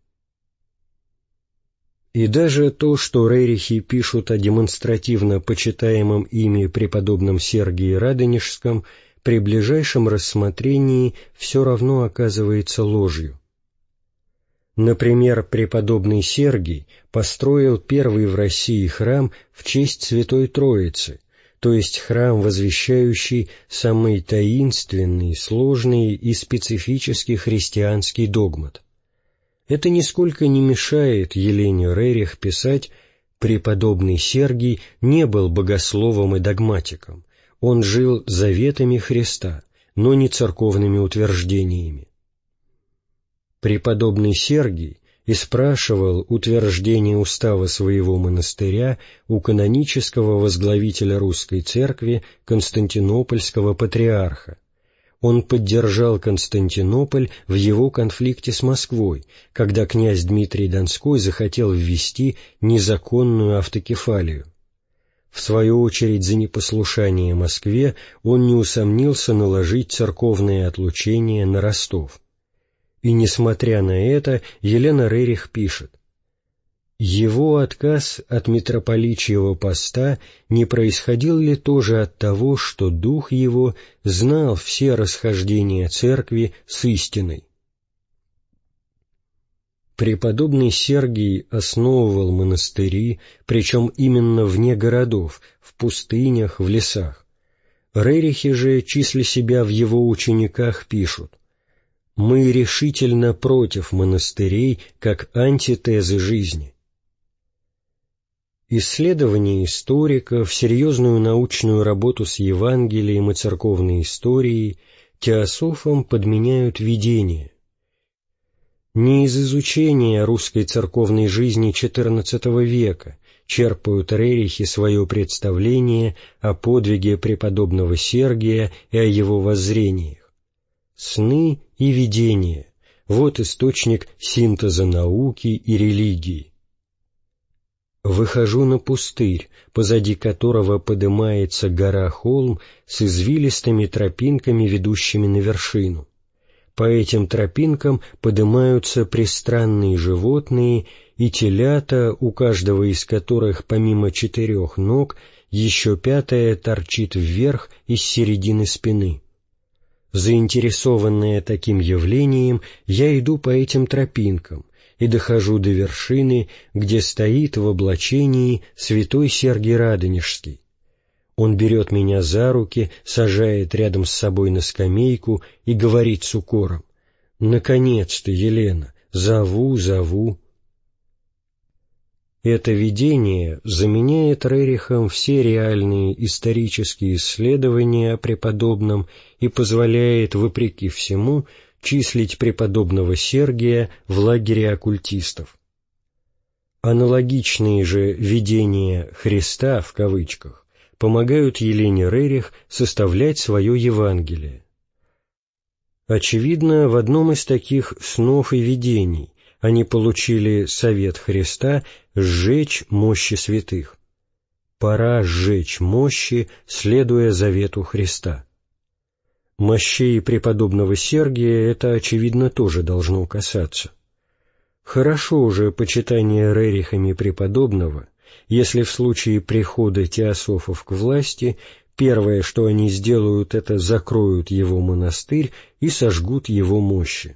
И даже то, что Рерихи пишут о демонстративно почитаемом ими преподобном Сергии Радонежском, при ближайшем рассмотрении все равно оказывается ложью. Например, преподобный Сергий построил первый в России храм в честь Святой Троицы, то есть храм, возвещающий самый таинственный, сложный и специфический христианский догмат. Это нисколько не мешает Елене Рерих писать: «Преподобный Сергий не был богословом и догматиком, он жил заветами Христа, но не церковными утверждениями». Преподобный Сергий и спрашивал утверждение устава своего монастыря у канонического возглавителя русской церкви Константинопольского патриарха. Он поддержал Константинополь в его конфликте с Москвой, когда князь Дмитрий Донской захотел ввести незаконную автокефалию. В свою очередь, за непослушание Москве он не усомнился наложить церковное отлучение на Ростов. И, несмотря на это, Елена Рерих пишет: «Его отказ от митрополичьего поста не происходил ли тоже от того, что дух его знал все расхождения церкви с истиной?» Преподобный Сергий основывал монастыри, причем именно вне городов, в пустынях, в лесах. Рерихи же, числя себя в его учениках, пишут: «Мы решительно против монастырей как антитезы жизни». Исследования историков, серьезную научную работу с Евангелием и церковной историей теософам подменяют видения. Не из изучения русской церковной жизни четырнадцатого века черпают Рерихи свое представление о подвиге преподобного Сергия и о его воззрениях. Сны и видения — вот источник синтеза науки и религии. «Выхожу на пустырь, позади которого подымается гора-холм с извилистыми тропинками, ведущими на вершину. По этим тропинкам подымаются пристранные животные и телята, у каждого из которых помимо четырех ног еще пятая торчит вверх из середины спины. Заинтересованная таким явлением, я иду по этим тропинкам и дохожу до вершины, где стоит в облачении святой Сергий Радонежский. Он берет меня за руки, сажает рядом с собой на скамейку и говорит с укором: «Наконец-то, Елена, зову, зову». Это видение заменяет Рерихам все реальные исторические исследования о преподобном и позволяет, вопреки всему, числить преподобного Сергия в лагере оккультистов. Аналогичные же «видения Христа» в кавычках помогают Елене Рерих составлять свое Евангелие. Очевидно, в одном из таких снов и видений они получили совет Христа сжечь мощи святых. Пора сжечь мощи, следуя завету Христа. Мощей преподобного Сергия это, очевидно, тоже должно касаться. Хорошо уже почитание Рерихами преподобного, если в случае прихода теософов к власти первое, что они сделают, это закроют его монастырь и сожгут его мощи.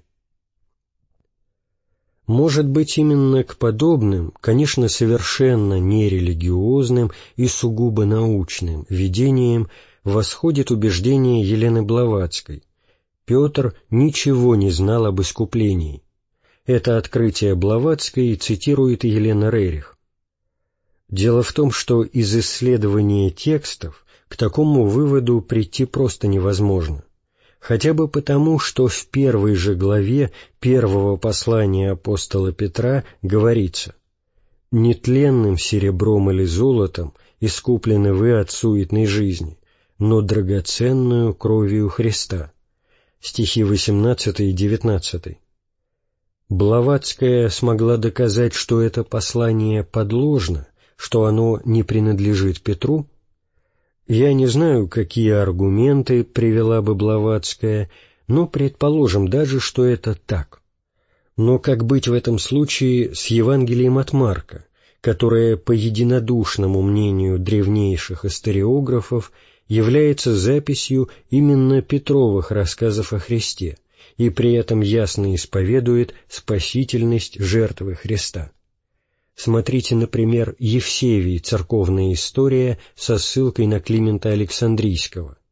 Может быть, именно к подобным, конечно, совершенно нерелигиозным и сугубо научным видениям восходит убеждение Елены Блаватской: Петр ничего не знал об искуплении. Это открытие Блаватской цитирует Елена Рерих. Дело в том, что из исследования текстов к такому выводу прийти просто невозможно, хотя бы потому, что в первой же главе первого послания апостола Петра говорится: «Нетленным серебром или золотом искуплены вы от суетной жизни, но драгоценную кровью Христа». Стихи восемнадцатый и девятнадцатый. Блаватская смогла доказать, что это послание подложно, что оно не принадлежит Петру. Я не знаю, какие аргументы привела бы Блаватская, но предположим даже, что это так. Но как быть в этом случае с Евангелием от Марка, которое, по единодушному мнению древнейших историографов, является записью именно Петровых рассказов о Христе и при этом ясно исповедует спасительность жертвы Христа? Смотрите, например, Евсевий «Церковная история» со ссылкой на Климента Александрийского.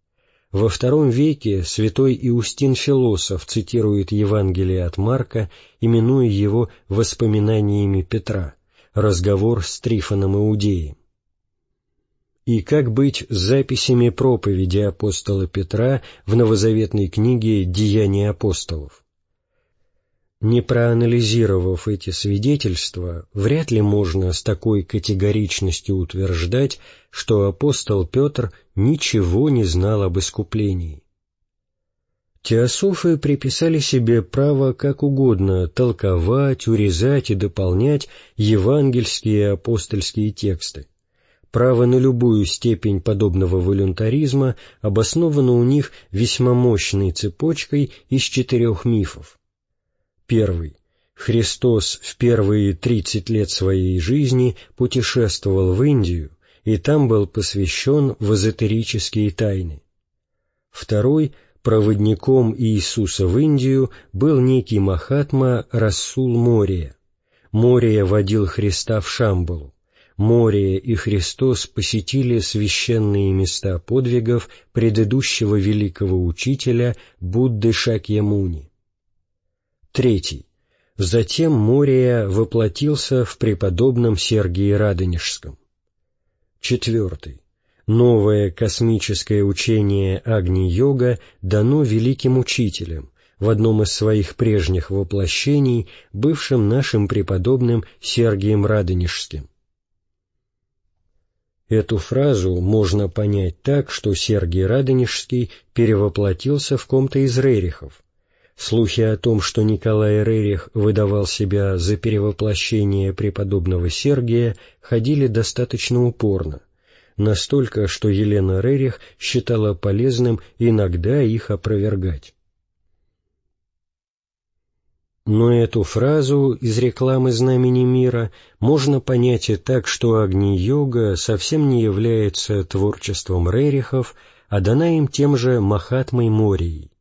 Во втором веке святой Иустин Философ цитирует Евангелие от Марка, именуя его «воспоминаниями Петра», разговор с Трифоном Иудеем. И как быть с записями проповеди апостола Петра в новозаветной книге «Деяния апостолов»? Не проанализировав эти свидетельства, вряд ли можно с такой категоричностью утверждать, что апостол Петр ничего не знал об искуплении. Теософы приписали себе право как угодно толковать, урезать и дополнять евангельские и апостольские тексты. Право на любую степень подобного волюнтаризма обосновано у них весьма мощной цепочкой из четырех мифов. Первый. Христос в первые тридцать лет своей жизни путешествовал в Индию, и там был посвящен в эзотерические тайны. Второй. Проводником Иисуса в Индию был некий Махатма Рассул Мория. Мория водил Христа в Шамбалу. Мория и Христос посетили священные места подвигов предыдущего великого учителя Будды Шакьямуни. Третий. Затем Мория воплотился в преподобном Сергии Радонежском. Четвертый. Новое космическое учение Агни-йога дано великим учителям, в одном из своих прежних воплощений, бывшим нашим преподобным Сергием Радонежским. Эту фразу можно понять так, что Сергий Радонежский перевоплотился в ком-то из Рерихов. Слухи о том, что Николай Рерих выдавал себя за перевоплощение преподобного Сергия, ходили достаточно упорно, настолько, что Елена Рерих считала полезным иногда их опровергать. Но эту фразу из рекламы знамени мира можно понять и так, что Агни-йога совсем не является творчеством Рерихов, а дана им тем же Махатмой Морией.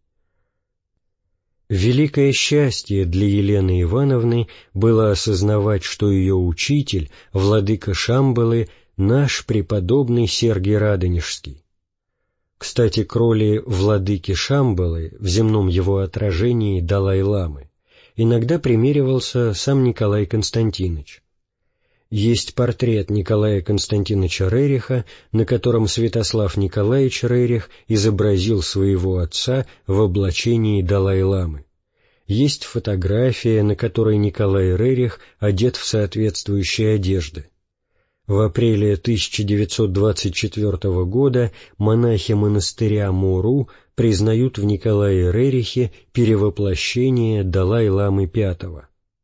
Великое счастье для Елены Ивановны было осознавать, что ее учитель, владыка Шамбалы, наш преподобный Сергий Радонежский. Кстати, к роли владыки Шамбалы в земном его отражении Далай-ламы иногда примеривался сам Николай Константинович. Есть портрет Николая Константиновича Рериха, на котором Святослав Николаевич Рерих изобразил своего отца в облачении Далай-ламы. Есть фотография, на которой Николай Рерих одет в соответствующие одежды. В апреле тысяча девятьсот двадцать четвёртого года монахи монастыря Мору признают в Николае Рерихе перевоплощение Далай-ламы пятого.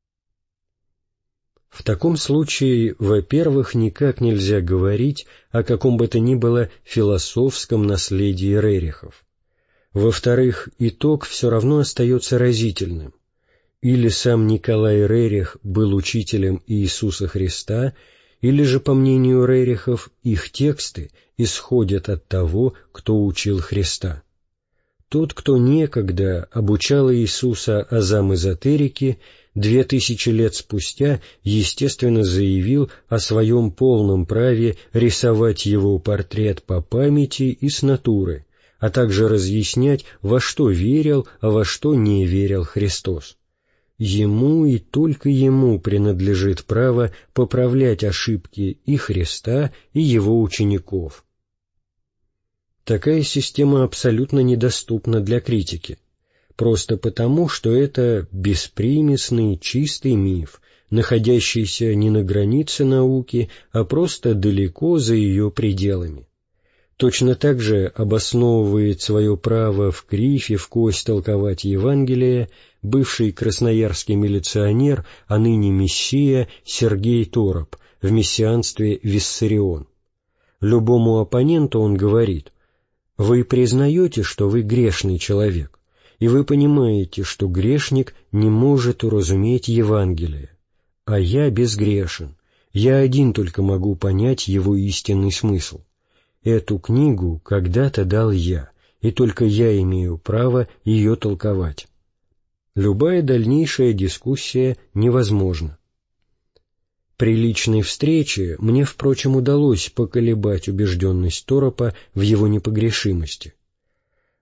В таком случае, во-первых, никак нельзя говорить о каком бы то ни было философском наследии Рерихов. Во-вторых, итог все равно остается разительным. Или сам Николай Рерих был учителем Иисуса Христа, или же, по мнению Рерихов, их тексты исходят от того, кто учил Христа. Тот, кто некогда обучал Иисуса азам эзотерики, две тысячи лет спустя, естественно, заявил о своем полном праве рисовать его портрет по памяти и с натуры, а также разъяснять, во что верил, а во что не верил Христос. Ему и только ему принадлежит право поправлять ошибки и Христа, и его учеников. Такая система абсолютно недоступна для критики, просто потому, что это беспримесный, чистый миф, находящийся не на границе науки, а просто далеко за ее пределами. Точно так же обосновывает свое право в кривь и в кость толковать Евангелие бывший красноярский милиционер, а ныне мессия Сергей Тороп в мессианстве Виссарион. Любому оппоненту он говорит: «Вы признаете, что вы грешный человек, и вы понимаете, что грешник не может уразуметь Евангелие, а я безгрешен, я один только могу понять его истинный смысл. Эту книгу когда-то дал я, и только я имею право ее толковать». Любая дальнейшая дискуссия невозможна. При личной встрече мне, впрочем, удалось поколебать убежденность Торопа в его непогрешимости.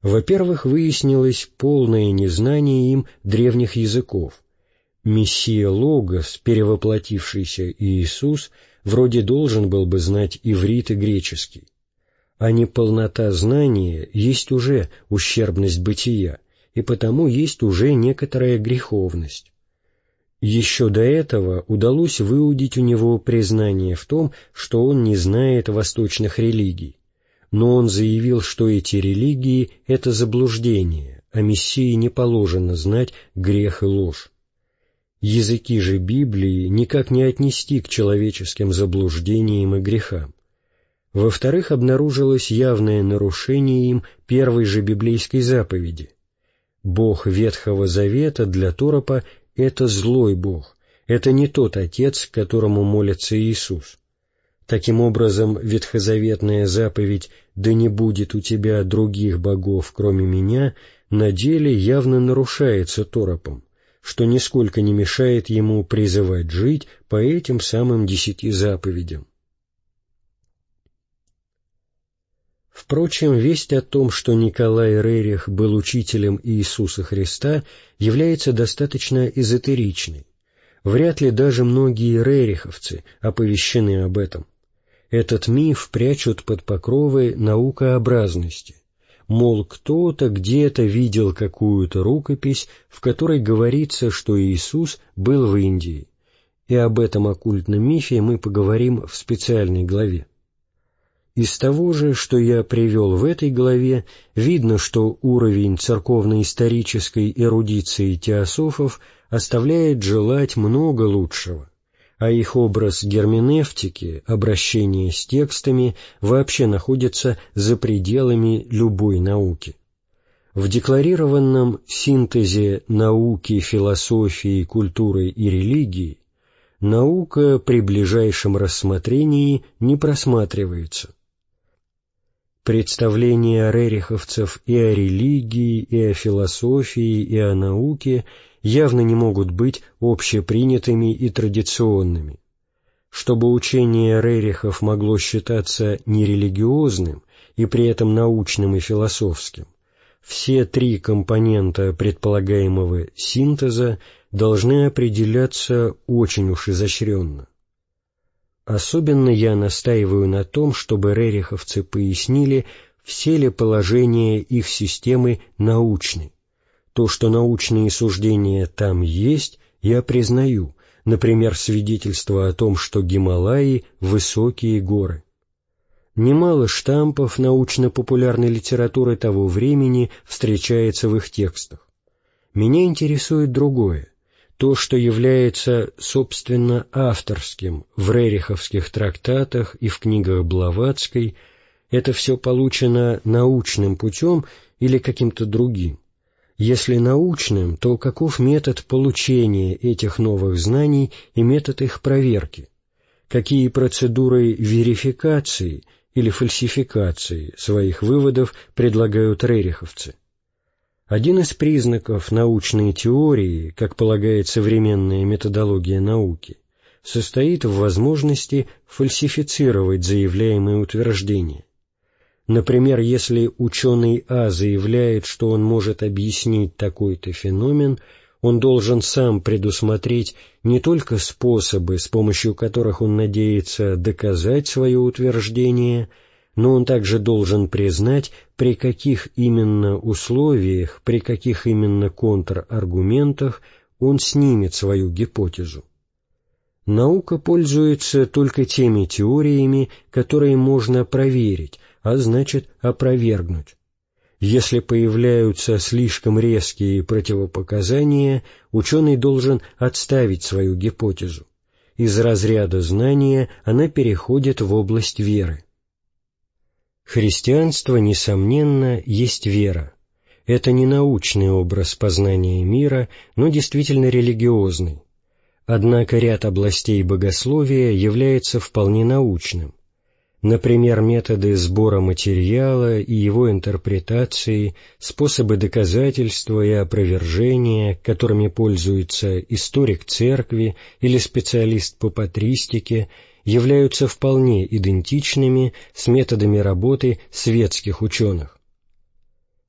Во-первых, выяснилось полное незнание им древних языков. Мессия Логос, перевоплотившийся Иисус, вроде должен был бы знать иврит и греческий. А неполнота знания есть уже ущербность бытия, и потому есть уже некоторая греховность. Еще до этого удалось выудить у него признание в том, что он не знает восточных религий, но он заявил, что эти религии — это заблуждение, а Мессии не положено знать грех и ложь. Языки же Библии никак не отнести к человеческим заблуждениям и грехам. Во-вторых, обнаружилось явное нарушение им первой же библейской заповеди. Бог Ветхого Завета для Торопа — это злой Бог, это не тот Отец, к которому молится Иисус. Таким образом, ветхозаветная заповедь «Да не будет у тебя других богов, кроме меня» на деле явно нарушается Торопом, что нисколько не мешает ему призывать жить по этим самым десяти заповедям. Впрочем, весть о том, что Николай Рерих был учителем Иисуса Христа, является достаточно эзотеричной. Вряд ли даже многие рериховцы оповещены об этом. Этот миф прячут под покровы наукообразности. Мол, кто-то где-то видел какую-то рукопись, в которой говорится, что Иисус был в Индии. И об этом оккультном мифе мы поговорим в специальной главе. Из того же, что я привел в этой главе, видно, что уровень церковно-исторической эрудиции теософов оставляет желать много лучшего, а их образ герменевтики, обращения с текстами, вообще находится за пределами любой науки. В декларированном синтезе науки, философии, культуры и религии наука при ближайшем рассмотрении не просматривается. Представления рериховцев и о религии, и о философии, и о науке явно не могут быть общепринятыми и традиционными. Чтобы учение рерихов могло считаться нерелигиозным и при этом научным и философским, все три компонента предполагаемого синтеза должны определяться очень уж изощренно. Особенно я настаиваю на том, чтобы рериховцы пояснили, все ли положения их системы научны. То, что научные суждения там есть, я признаю, например, свидетельство о том, что Гималаи — высокие горы. Немало штампов научно-популярной литературы того времени встречается в их текстах. Меня интересует другое. То, что является, собственно, авторским в рериховских трактатах и в книгах Блаватской, это все получено научным путем или каким-то другим. Если научным, то каков метод получения этих новых знаний и метод их проверки? Какие процедуры верификации или фальсификации своих выводов предлагают рериховцы? Один из признаков научной теории, как полагает современная методология науки, состоит в возможности фальсифицировать заявляемые утверждения. Например, если ученый А заявляет, что он может объяснить такой-то феномен, он должен сам предусмотреть не только способы, с помощью которых он надеется доказать свое утверждение, но он также должен признать, при каких именно условиях, при каких именно контраргументах он снимет свою гипотезу. Наука пользуется только теми теориями, которые можно проверить, а значит опровергнуть. Если появляются слишком резкие противопоказания, ученый должен отставить свою гипотезу. Из разряда знания она переходит в область веры. Христианство, несомненно, есть вера. Это не научный образ познания мира, но действительно религиозный. Однако ряд областей богословия является вполне научным. Например, методы сбора материала и его интерпретации, способы доказательства и опровержения, которыми пользуется историк церкви или специалист по патристике, являются вполне идентичными с методами работы светских ученых.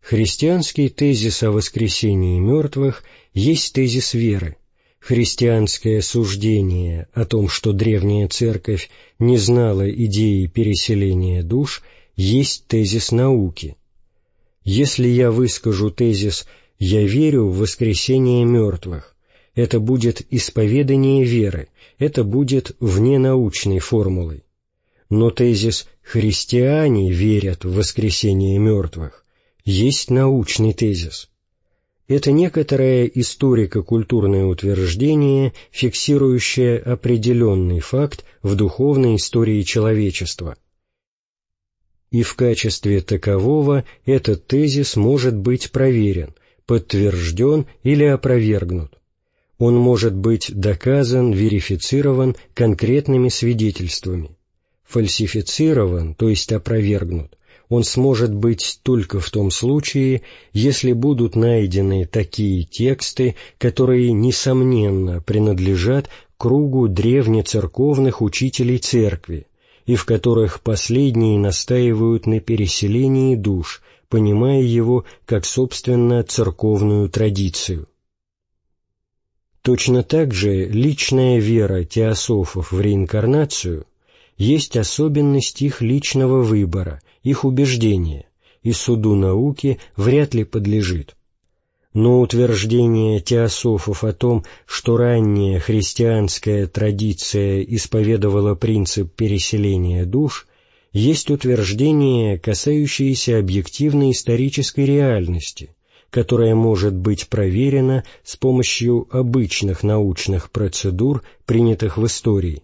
Христианский тезис о воскресении мертвых есть тезис веры. Христианское суждение о том, что древняя церковь не знала идеи переселения душ, есть тезис науки. Если я выскажу тезис «я верю в воскресение мертвых», это будет исповедание веры, это будет вненаучной формулой. Но тезис «христиане верят в воскресение мертвых» есть научный тезис. Это некоторое историко-культурное утверждение, фиксирующее определенный факт в духовной истории человечества. И в качестве такового этот тезис может быть проверен, подтвержден или опровергнут. Он может быть доказан, верифицирован конкретными свидетельствами. Фальсифицирован, то есть опровергнут, он сможет быть только в том случае, если будут найдены такие тексты, которые, несомненно, принадлежат кругу древнецерковных учителей церкви, и в которых последние настаивают на переселении душ, понимая его как, собственно, церковную традицию. Точно так же личная вера теософов в реинкарнацию есть особенность их личного выбора, их убеждения, и суду науки вряд ли подлежит. Но утверждение теософов о том, что ранняя христианская традиция исповедовала принцип переселения душ, есть утверждение, касающееся объективной исторической реальности, которая может быть проверена с помощью обычных научных процедур, принятых в истории.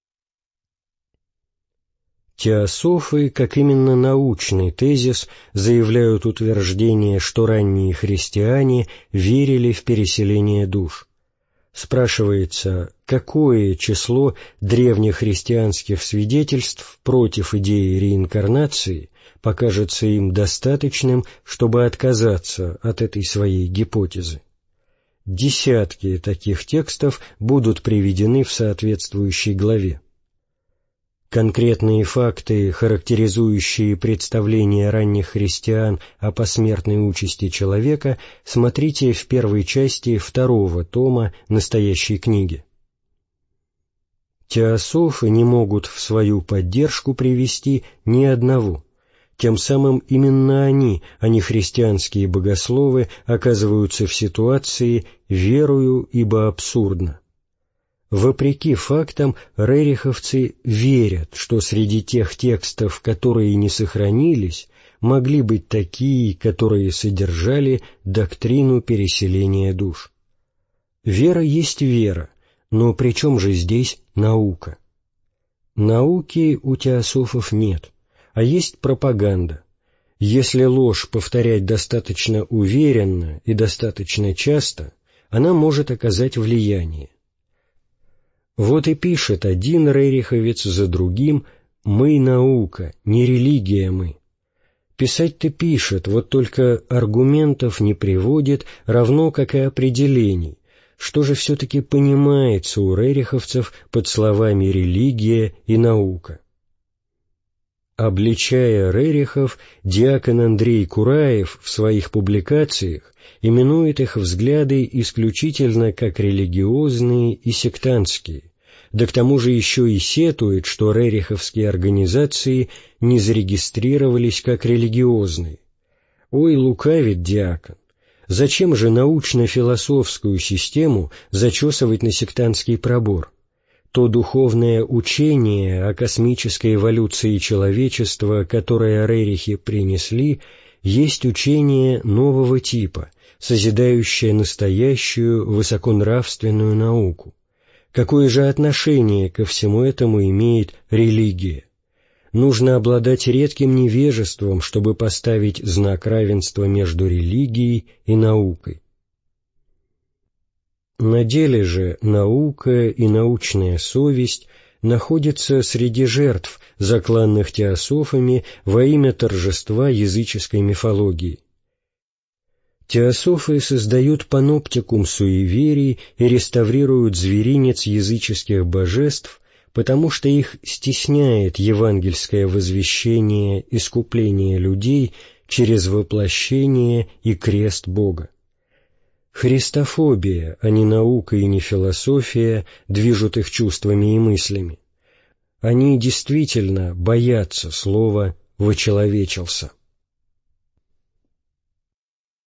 Теософы, как именно научный тезис, заявляют утверждение, что ранние христиане верили в переселение душ. Спрашивается, какое число древнехристианских свидетельств против идеи реинкарнации покажется им достаточным, чтобы отказаться от этой своей гипотезы? Десятки таких текстов будут приведены в соответствующей главе. Конкретные факты, характеризующие представления ранних христиан о посмертной участи человека, смотрите в первой части второго тома настоящей книги. Теософы не могут в свою поддержку привести ни одного. Тем самым именно они, а не христианские богословы, оказываются в ситуации «верую, ибо абсурдно». Вопреки фактам, рериховцы верят, что среди тех текстов, которые не сохранились, могли быть такие, которые содержали доктрину переселения душ. Вера есть вера, но при чем же здесь наука? Науки у теософов нет, а есть пропаганда. Если ложь повторять достаточно уверенно и достаточно часто, она может оказать влияние. Вот и пишет один рериховец за другим: «Мы наука, не религия мы». Писать-то пишет, вот только аргументов не приводит, равно как и определений. Что же все-таки понимается у рериховцев под словами «религия» и «наука»? Обличая рерихов, диакон Андрей Кураев в своих публикациях именует их взгляды исключительно как религиозные и сектантские, да к тому же еще и сетует, что рериховские организации не зарегистрировались как религиозные. Ой, лукавит диакон! Зачем же научно-философскую систему зачесывать на сектантский пробор? То духовное учение о космической эволюции человечества, которое рерихи принесли, есть учение нового типа, созидающее настоящую высоконравственную науку. Какое же отношение ко всему этому имеет религия? Нужно обладать редким невежеством, чтобы поставить знак равенства между религией и наукой. На деле же наука и научная совесть находятся среди жертв, закланных теософами во имя торжества языческой мифологии. Теософы создают паноптикум суеверий и реставрируют зверинец языческих божеств, потому что их стесняет евангельское возвещение искупления людей через воплощение и крест Бога. Христофобия, а не наука и не философия, движут их чувствами и мыслями. Они действительно боятся слова «вочеловечился».